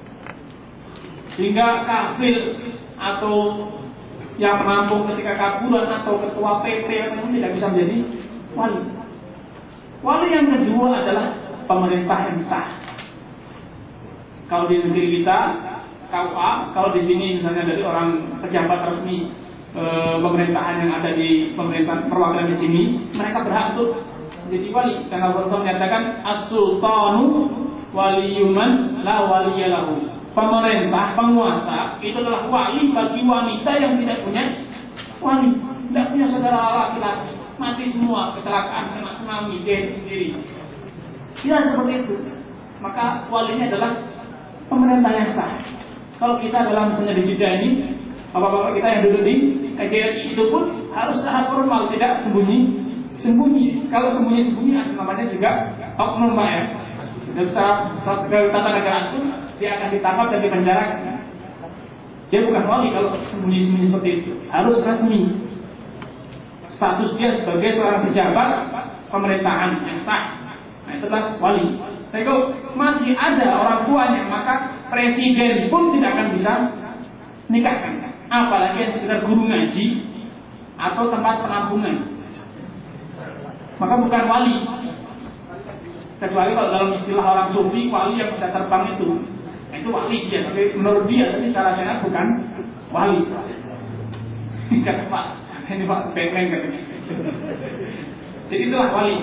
Sehingga kafir atau yang menampung ketika kaburan atau ketua P P itu tidak bisa menjadi wali. Wali yang kedua adalah pemerintah yang sah. Kalau di negeri kita K U A, kalau di sini misalnya dari orang pejabat resmi e, pemerintahan yang ada di pemerintahan perwakilan di sini, mereka berhak untuk menjadi wali. Karena Rasulullah menyatakan as-sultanu waliyuman la waliyalahu. Pemerintah, penguasa itu adalah wali bagi wanita yang tidak punya wali, tidak punya saudara laki-laki, mati semua kecelakaan, kena tsunami, dia sendiri. Tidak seperti itu. Maka walinya adalah pemerintah yang sah. Kalau kita dalam misalnya di Jeddah ini, bapak-bapak kita yang duduk di K J R I itu pun harus secara formal, tidak sembunyi sembunyi. Kalau sembunyi sembunyi namanya juga oknum, Pak ya. Dan secara tata negara itu dia akan ditangkap dan dipenjarakan. Dia bukan wali kalau sembunyi-sembunyi seperti itu. Harus resmi. Status dia sebagai seorang pejabat pemerintahan yang sah. Nah, itu adalah wali. Tapi kalau masih ada orang tuanya, maka presiden pun tidak akan bisa nikahkan. Apalagi yang sekedar guru ngaji, atau tempat penampungan. Maka bukan wali. Kecuali kalau dalam istilah orang sufi, wali yang bisa terbang itu, itu wali dia. Tapi menurut dia, tapi secara syariat bukan wali. Kata Pak, ini Pak Batman kan. Jadi itulah wali.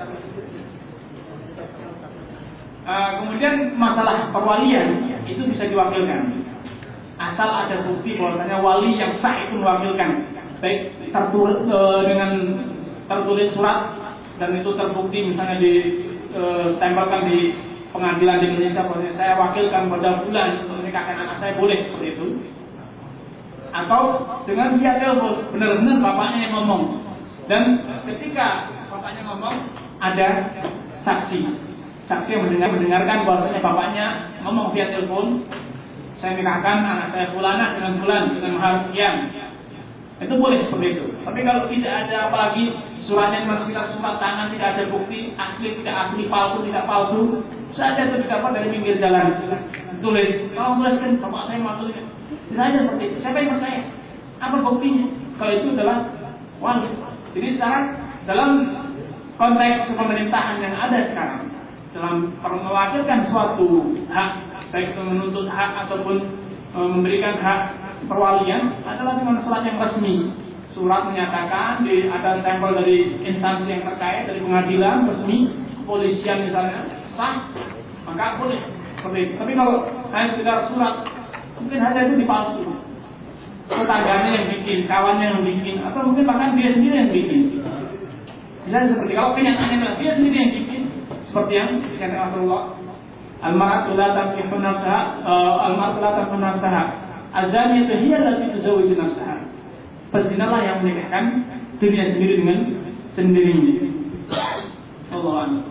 Uh, kemudian masalah perwalian itu bisa diwakilkan. Asal ada bukti bahwasanya wali yang sah itu mewakilkan, baik tertulis uh, dengan tertulis surat dan itu terbukti misalnya di uh, stempelkan di pengadilan di Indonesia bahwasanya saya wakilkan pada bulan untuk menikahkan anak saya, boleh seperti itu. Atau dengan dia telepon, benar-benar bapaknya yang ngomong, dan ketika bapaknya ngomong ada saksi. Saksi yang mendengar, mendengarkan bahwasanya bapaknya ngomong via telepon, saya nikahkan anak saya fulana dengan fulan dengan mahar sekian, itu boleh seperti itu. Tapi kalau tidak ada, apalagi suratnya cuma sekitar surat tangan, tidak ada bukti asli tidak asli, palsu tidak palsu, saja itu didapat dari pinggir jalan, tulis, kalau tuliskan bapak saya mau tulis, bisa aja seperti itu. Siapa yang percaya? Apa buktinya? Kalau itu adalah wali. Jadi sekarang dalam konteks pemerintahan yang ada sekarang, dalam mewakilkan suatu hak, baik itu menuntut hak ataupun e, memberikan hak perwalian, adalah dengan surat yang resmi. Surat menyatakan, di, ada stempel dari instansi yang terkait, dari pengadilan resmi, kepolisian misalnya, sah, maka boleh seperti itu. Tapi kalau hanya sekedar surat, mungkin hanya itu dipalsu. Tetangganya yang bikin, kawannya yang bikin, atau mungkin bahkan dia sendiri yang bikin. Bisa seperti kalau kenyataannya adalah dia sendiri yang bikin. Seperti yang dikatakan Rasulullah, al-mar'atu la tankihu nafsaha, al-mar'atu la tankihu nafsaha, az-zaniyatu hiya allati tuzawwiju nafsaha. Pezinalah yang menikahkan dirinya sendiri dengan sendirinya. Allah a'lam.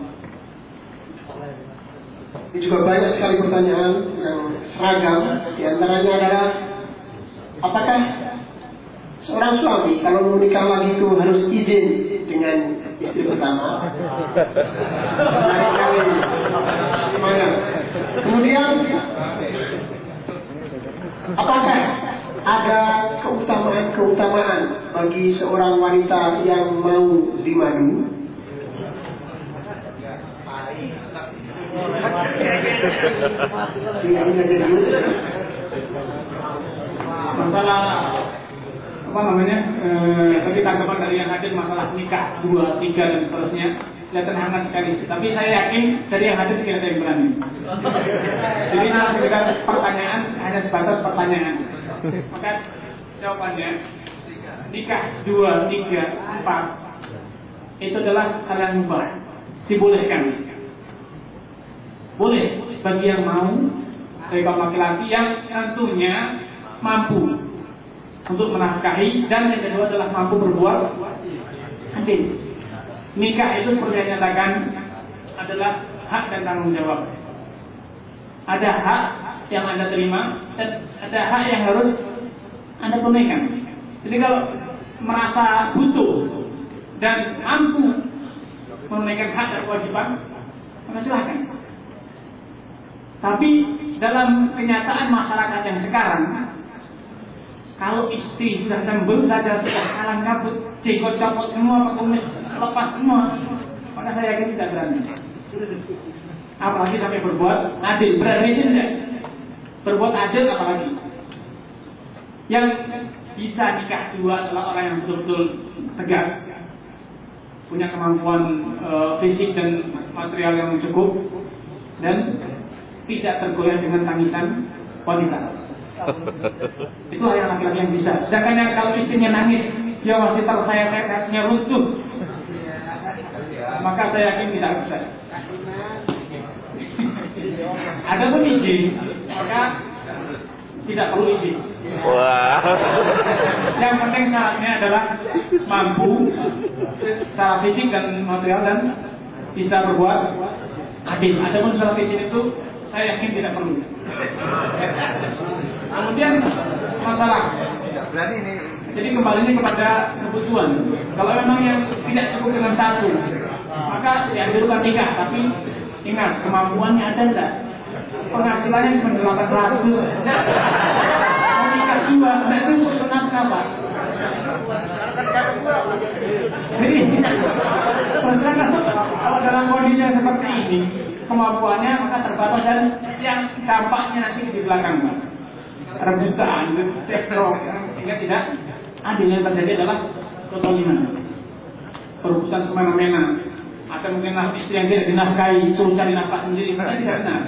Ini juga banyak sekali pertanyaan yang seragam. Di antaranya adalah, apakah seorang suami kalau mau nikah lagi itu harus izin dengan istri pertama? Semangat. Kemudian, apakah ada keutamaan-keutamaan bagi seorang wanita yang mau dimadu? Tidak bisa jadi masalah apa namanya, eh, tadi tanggapan dari yang hadir masalah nikah dua, tiga dan seterusnya kelihatan hangat sekali. Tapi saya yakin dari yang hadir tidak ada yang berani. Jadi hanya sekedar pertanyaan, hanya sebatas pertanyaan. Maka jawabannya nikah dua, tiga, empat itu adalah hal yang mubah, dibolehkan. Boleh bagi yang mau, dari kaum laki-laki yang tentunya mampu untuk menafkahi, dan yang kedua adalah mampu berbuat adil. Nikah itu seperti yang nyatakan adalah hak dan tanggung jawab. Ada hak yang Anda terima dan ada hak yang harus Anda tunaikan. Jadi kalau merasa butuh dan mampu menunaikan hak dan kewajiban, maka silakan. Tapi dalam kenyataan masyarakat yang sekarang, kalau istri sudah cemburu saja, sudah kalang kabut, jenggot copot semua, kumis lepas semua, maka saya yakin tidak berani. Apalagi sampai berbuat adil, berani tidak? Berbuat adil apalagi? Yang bisa nikah dua adalah orang yang betul-betul tegas, punya kemampuan e, fisik dan material yang cukup, dan tidak tergoyah dengan tangisan wanita. Itulah yang laki-laki yang bisa. Sedangkan yang kalau istrinya nangis, dia masih tersayat-sayatnya runtuh, maka saya yakin tidak bisa. Ada pun izin, maka tidak perlu izin. Wah. Yang penting syaratnya adalah mampu secara fisik dan material dan bisa berbuat adil. Ada pun surat izin itu saya yakin tidak perlu. Kemudian masalah, jadi kembalinya kepada kebutuhan. Kalau memang yang tidak cukup dengan satu, maka dianjurkan nikah. Tapi ingat, kemampuannya ada enggak? Penghasilannya cuma delapan ratus. Mau nikah dua, nah itu untuk nafkah Pak. Jadi, masyarakat kalau dalam kondisi yang seperti ini, kemampuannya maka terbatas dan yang dampaknya nanti di belakang, Pak. Rebutan, cekrok, sehingga tidak adil. Yang terjadi adalah kezaliman, perebutan semena-mena, atau mungkin istri yang tidak dinafkahi, suruh cari nafkah sendiri, itu tidak benar.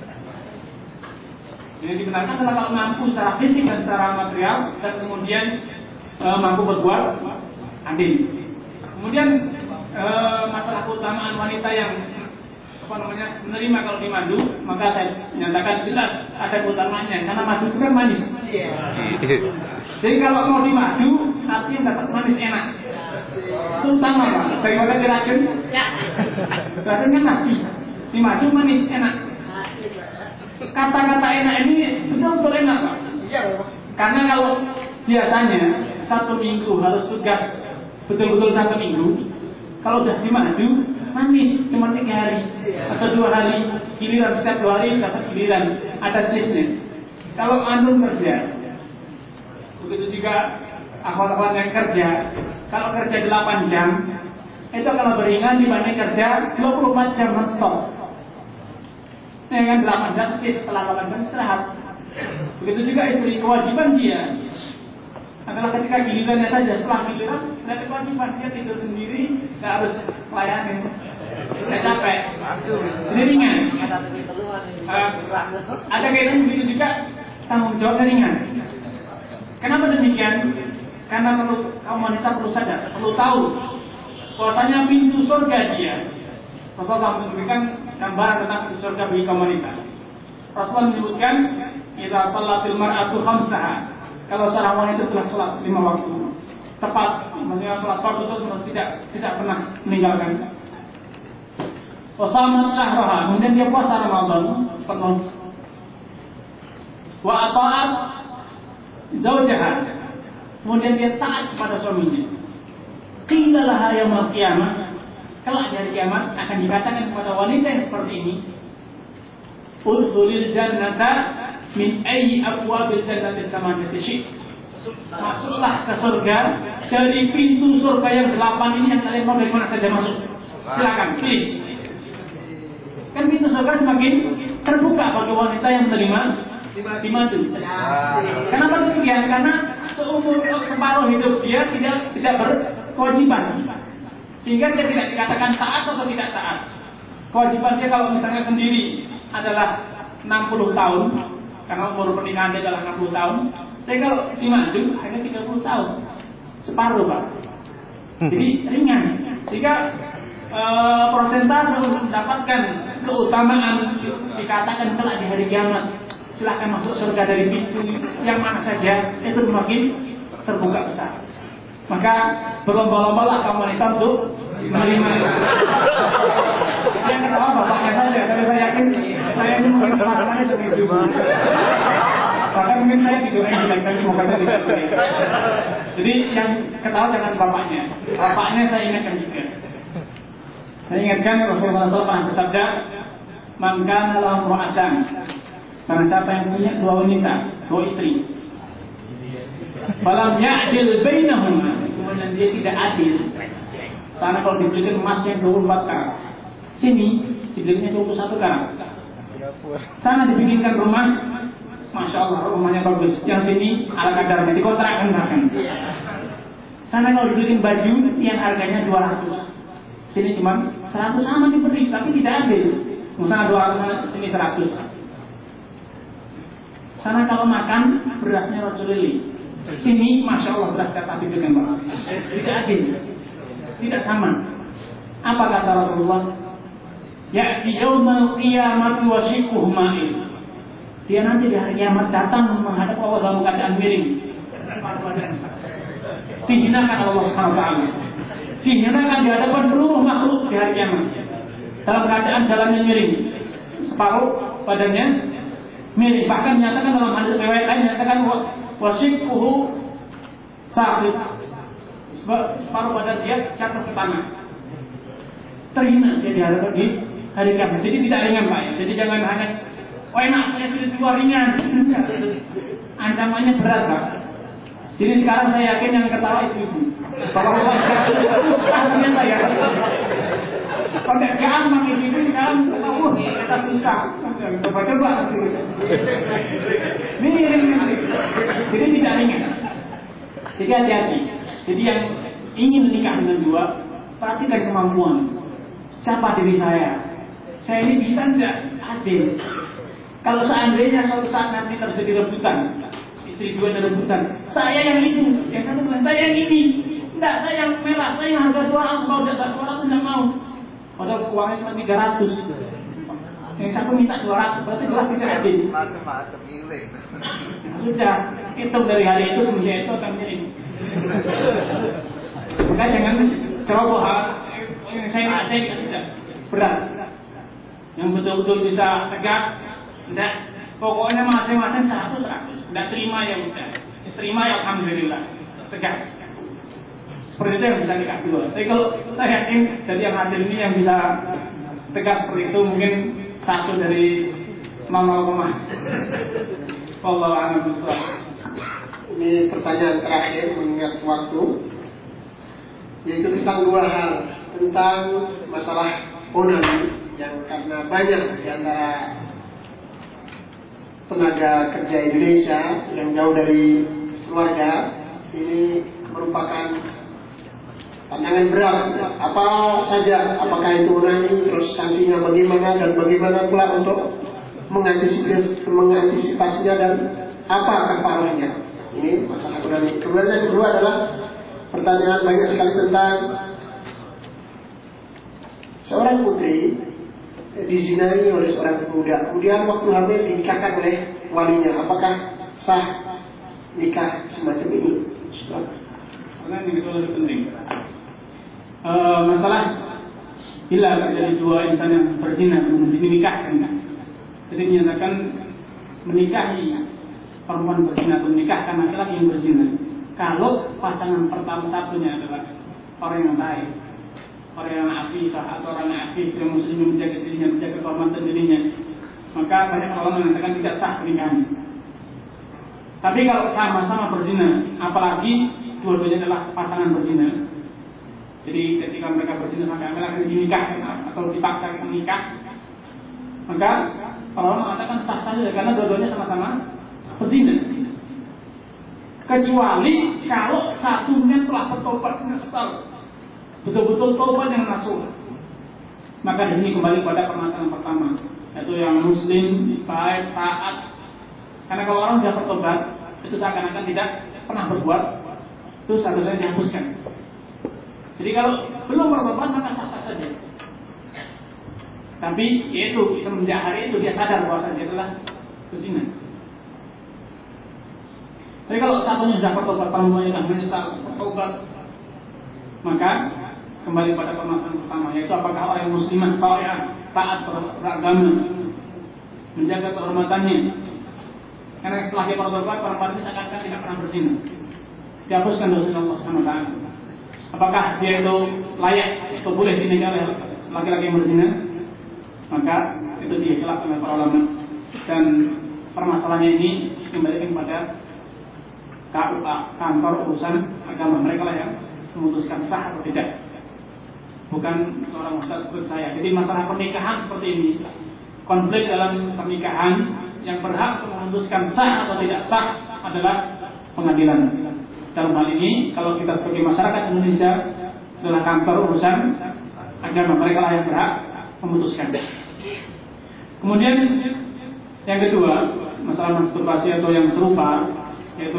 Yang dibenarkan adalah kalau mampu secara fisik dan secara material, dan kemudian e, mampu berbuat adil. Kemudian e, masalah keutamaan wanita yang apa namanya menerima kalau dimadu, maka saya nyatakan jelas ada keutamaannya karena madu itu kan manis. Jadi kalau mau dimadu, artinya dapat manis enak. Itu utama, Pak. Daripada diracun, racun kan mati. Dimadu manis enak. Kata-kata enak ini betul-betul enak, Pak. Karena kalau biasanya satu minggu harus tugas betul-betul satu minggu, kalau sudah dimadu manis cuma tiga hari atau dua hari, giliran setiap dua hari dapat giliran, ada shiftnya. Kalau antum kerja, begitu juga akhwat-akhwat yang kerja, kalau kerja delapan jam, itu kalau beringan dibanding kerja dua puluh empat jam non-stop. Nah, kan delapan jam shift, setelah delapan jam istirahat. Begitu juga istri, kewajiban dia adalah ketika gilirannya saja, setelah giliran ada kewajiban dia tidur sendiri, nggak harus layani, nggak capek, jadi ringan. Uh, ada kaitan begitu juga tanggung jawab ringan. Kenapa demikian? Karena perlu kaum wanita perlu sadar, perlu tahu bahwasanya pintu surga dia. Rasulullah memberikan gambaran tentang pintu surga bagi kaum wanita. Rasulullah menyebutkan, "Idza shallatil mar'atu khamsaha." Kalau seorang wanita telah sholat lima waktu tepat, maksudnya sholat fardu itu tidak tidak pernah meninggalkan. Wasamat syahraha, kemudian dia puasa Ramadan penuh. Wa ata'at zaujaha, kemudian dia taat kepada suaminya. Qila laha yaumil qiyamah, kelak di hari kiamat akan dikatakan kepada wanita yang seperti ini, udkhulil jannata min ayyi abwabil jannati thamaniyati syi'. Masuklah ke surga dari pintu surga yang delapan ini, yang kalian mau dari mana saja masuk. Silakan pilih. Kan pintu surga semakin terbuka bagi wanita yang menerima dimadu. Kenapa demikian? Karena seumur separuh hidup dia tidak tidak berkewajiban, sehingga dia tidak dikatakan taat atau tidak taat. Kewajiban dia kalau misalnya sendiri adalah enam puluh tahun, karena umur pernikahan dia adalah enam puluh tahun. Tapi kalau dimadu hanya tiga puluh tahun, separuh, Pak. Jadi ringan, sehingga e, persentase untuk mendapatkan keutamaan dikatakan kelak di hari kiamat, silahkan masuk surga dari pintu yang mana saja, itu semakin terbuka besar. Maka berlomba-lombalah kaum wanita untuk menerima. Yang ketawa bapaknya saja, tapi saya yakin saya ini mungkin pasangannya segitu. Bahkan mungkin saya tidur yang bilang, tapi semoga saya tidak. Jadi yang ketawa jangan bapaknya. Bapaknya saya ingatkan juga. Saya ingatkan Rasulullah shallallahu alaihi wasallam bersabda, "Man kana lahu imra'atan," karena siapa yang punya dua wanita, dua istri, falam ya'dil bainahuma, kemudian dia tidak adil. Sana kalau dibelikan emasnya dua puluh empat karat, sini dibelikannya dua puluh satu karat. Sana dibikinkan rumah, masya Allah rumahnya bagus, yang sini ala kadarnya dikontrakkan bahkan. Sana kalau dibelikan baju yang harganya dua ratus, sini cuma seratus, sama diberi, tapi tidak adil. Misalnya dua ratus, sana sini seratus. Sana kalau makan berasnya roti lili, sini masya Allah beras kata itu kan, Pak. Tidak adil, tidak sama. Apa kata Rasulullah? Ya'ti yaumal qiyamati wa shiqquhu ma'il. Dia nanti di hari kiamat datang menghadap Allah dalam keadaan miring. Dihinakan Allah Subhanahu wa taala. Dihinakan di hadapan seluruh makhluk di hari kiamat. Dalam keadaan jalannya miring. Separuh badannya miring. Bahkan menyatakan dalam hadis riwayat lain menyatakan wasiquhu saqit. Separuh badan dia jatuh ke tanah. Terhina dia di hadapan di hari kiamat. Jadi tidak ringan, Pak. Jadi jangan hanya oh enak, saya sudah keluar ringan. Ancamannya berat, Pak. Jadi sekarang saya yakin yang ketawa itu ibu. Bapak-bapak sekarang saya. Kalau tidak gampang ibu sekarang ketawa kita susah. Coba-coba. Ini jadi tidak ringan. Jadi hati-hati. Jadi yang ingin menikah dengan dua, perhatikan kemampuan. Siapa diri saya? Saya ini bisa tidak adil? Kalau seandainya suatu saat nanti terjadi rebutan, istri dua ada rebutan, saya yang itu, yang satu bilang saya yang ini, tidak saya yang merah, saya yang harga dua ratus mau, tidak dua ratus tidak mau. Padahal uangnya cuma tiga ratus. Yang satu minta dua ratus, berarti jelas tidak adil. Macam-macam giling. Sudah, hitung dari hari itu semenjak itu akan menjadi. Maka jangan ceroboh yang saya saya tidak berat. Yang betul-betul bisa tegas, tidak. Pokoknya masing-masing satu seratus. Tidak terima ya udah, terima ya alhamdulillah, tegas. Seperti itu yang bisa nikah dua. Tapi kalau saya yakin dari yang hadir ini yang bisa tegas seperti itu mungkin satu dari mama rumah. Wallahu a'lam bishawab. Ini pertanyaan terakhir mengingat waktu, yaitu tentang dua hal, tentang masalah onani yang karena banyak di antara tenaga kerja Indonesia yang jauh dari keluarga ini merupakan tantangan berat. Apa saja, apakah itu onani, terus sanksinya bagaimana, dan bagaimana pula untuk mengantisipasi mengantisipasinya dan apa kafarahnya. Ini masalah onani. Kemudian yang kedua adalah pertanyaan banyak sekali tentang seorang putri dizinai oleh seorang pemuda, kemudian waktu hamil dinikahkan oleh walinya. Apakah sah nikah semacam ini? Karena ini itu lebih penting. E, masalah bila terjadi dua insan yang berzina kemudian dinikahkan, jadi menyatakan menikahi perempuan berzina atau menikahkan laki-laki yang berzina. Kalau pasangan pertama satunya adalah orang yang baik, orang yang afifah atau orang yang afif, yang muslim, menjaga dirinya, menjaga kehormatan dirinya, maka banyak orang mengatakan tidak sah pernikahannya. Tapi kalau sama-sama berzina, apalagi dua-duanya adalah pasangan berzina, jadi ketika mereka berzina sampai akhirnya dinikahkan atau dipaksa menikah, maka orang mengatakan sah saja karena dua-duanya sama-sama berzina. Kecuali kalau satunya telah bertobat menyesal, betul-betul tobat yang nasuh, maka di sini kembali pada permasalahan pertama, yaitu yang muslim, baik, taat. Karena kalau orang sudah bertobat, itu seakan-akan tidak pernah berbuat, itu seharusnya dihapuskan. Jadi kalau belum bertobat maka sah-sah saja. Tapi yaitu semenjak hari itu dia sadar bahwa dia telah berzina. Tapi kalau satunya sudah bertobat, perempuannya sudah menyesal, bertobat, maka kembali pada permasalahan pertama, yaitu apakah orang muslimah, orang taat beragama, menjaga kehormatannya. Karena setelah dia bertobat, perempuan itu seakan-akan tidak pernah berzina, dihapuskan dosa Allah Subhanahu wa taala. Apakah dia itu layak atau boleh dinikahi oleh laki-laki yang berzina? Maka itu dikhilafkan oleh para ulama. Dan permasalahannya ini kembalikan pada K U A, kantor urusan agama. Mereka lah yang memutuskan sah atau tidak, bukan seorang ustaz seperti saya. Jadi masalah pernikahan seperti ini, konflik dalam pernikahan, yang berhak untuk memutuskan sah atau tidak sah adalah pengadilan. Dalam hal ini, kalau kita sebagai masyarakat Indonesia adalah kantor urusan agama, mereka lah yang berhak memutuskan. Kemudian yang kedua, masalah masturbasi atau yang serupa, yaitu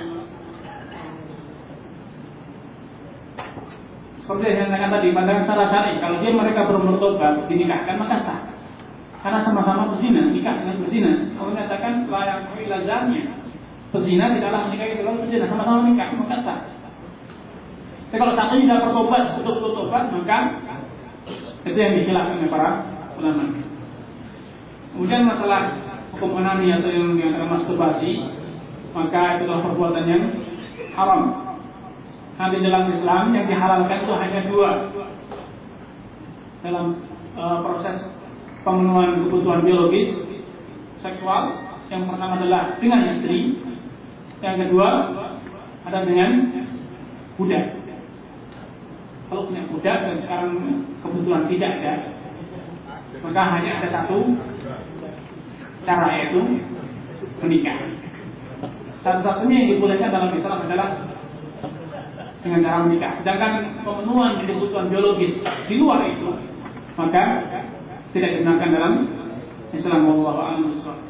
seperti yang saya katakan tadi, pandangan secara syar'i, kalau dia mereka belum bertobat dinikahkan maka sah, karena sama-sama berzina, nikah dengan berzina. Allah menyatakan layak ilazannya, berzina tidaklah menikahi kalau berzina, sama-sama nikah maka sah. Tapi kalau satunya tidak bertobat, betul-betul tobat, maka itu yang dikhilafkan oleh para ulama. Kemudian masalah hukum onani atau yang dikatakan masturbasi, maka itu adalah perbuatan yang haram. Nanti dalam Islam yang dihalalkan itu hanya dua dalam uh, proses pemenuhan kebutuhan biologis seksual. Yang pertama adalah dengan istri, yang kedua ada dengan budak. Kalau punya budak dan sekarang kebetulan tidak ada, maka hanya ada satu cara, yaitu menikah. Satu-satunya yang dibolehkan dalam Islam adalah dengan cara menikah. Sedangkan pemenuhan kebutuhan biologis di luar itu, maka tidak digunakan dalam Islam. Wallahu a'lam bishawab.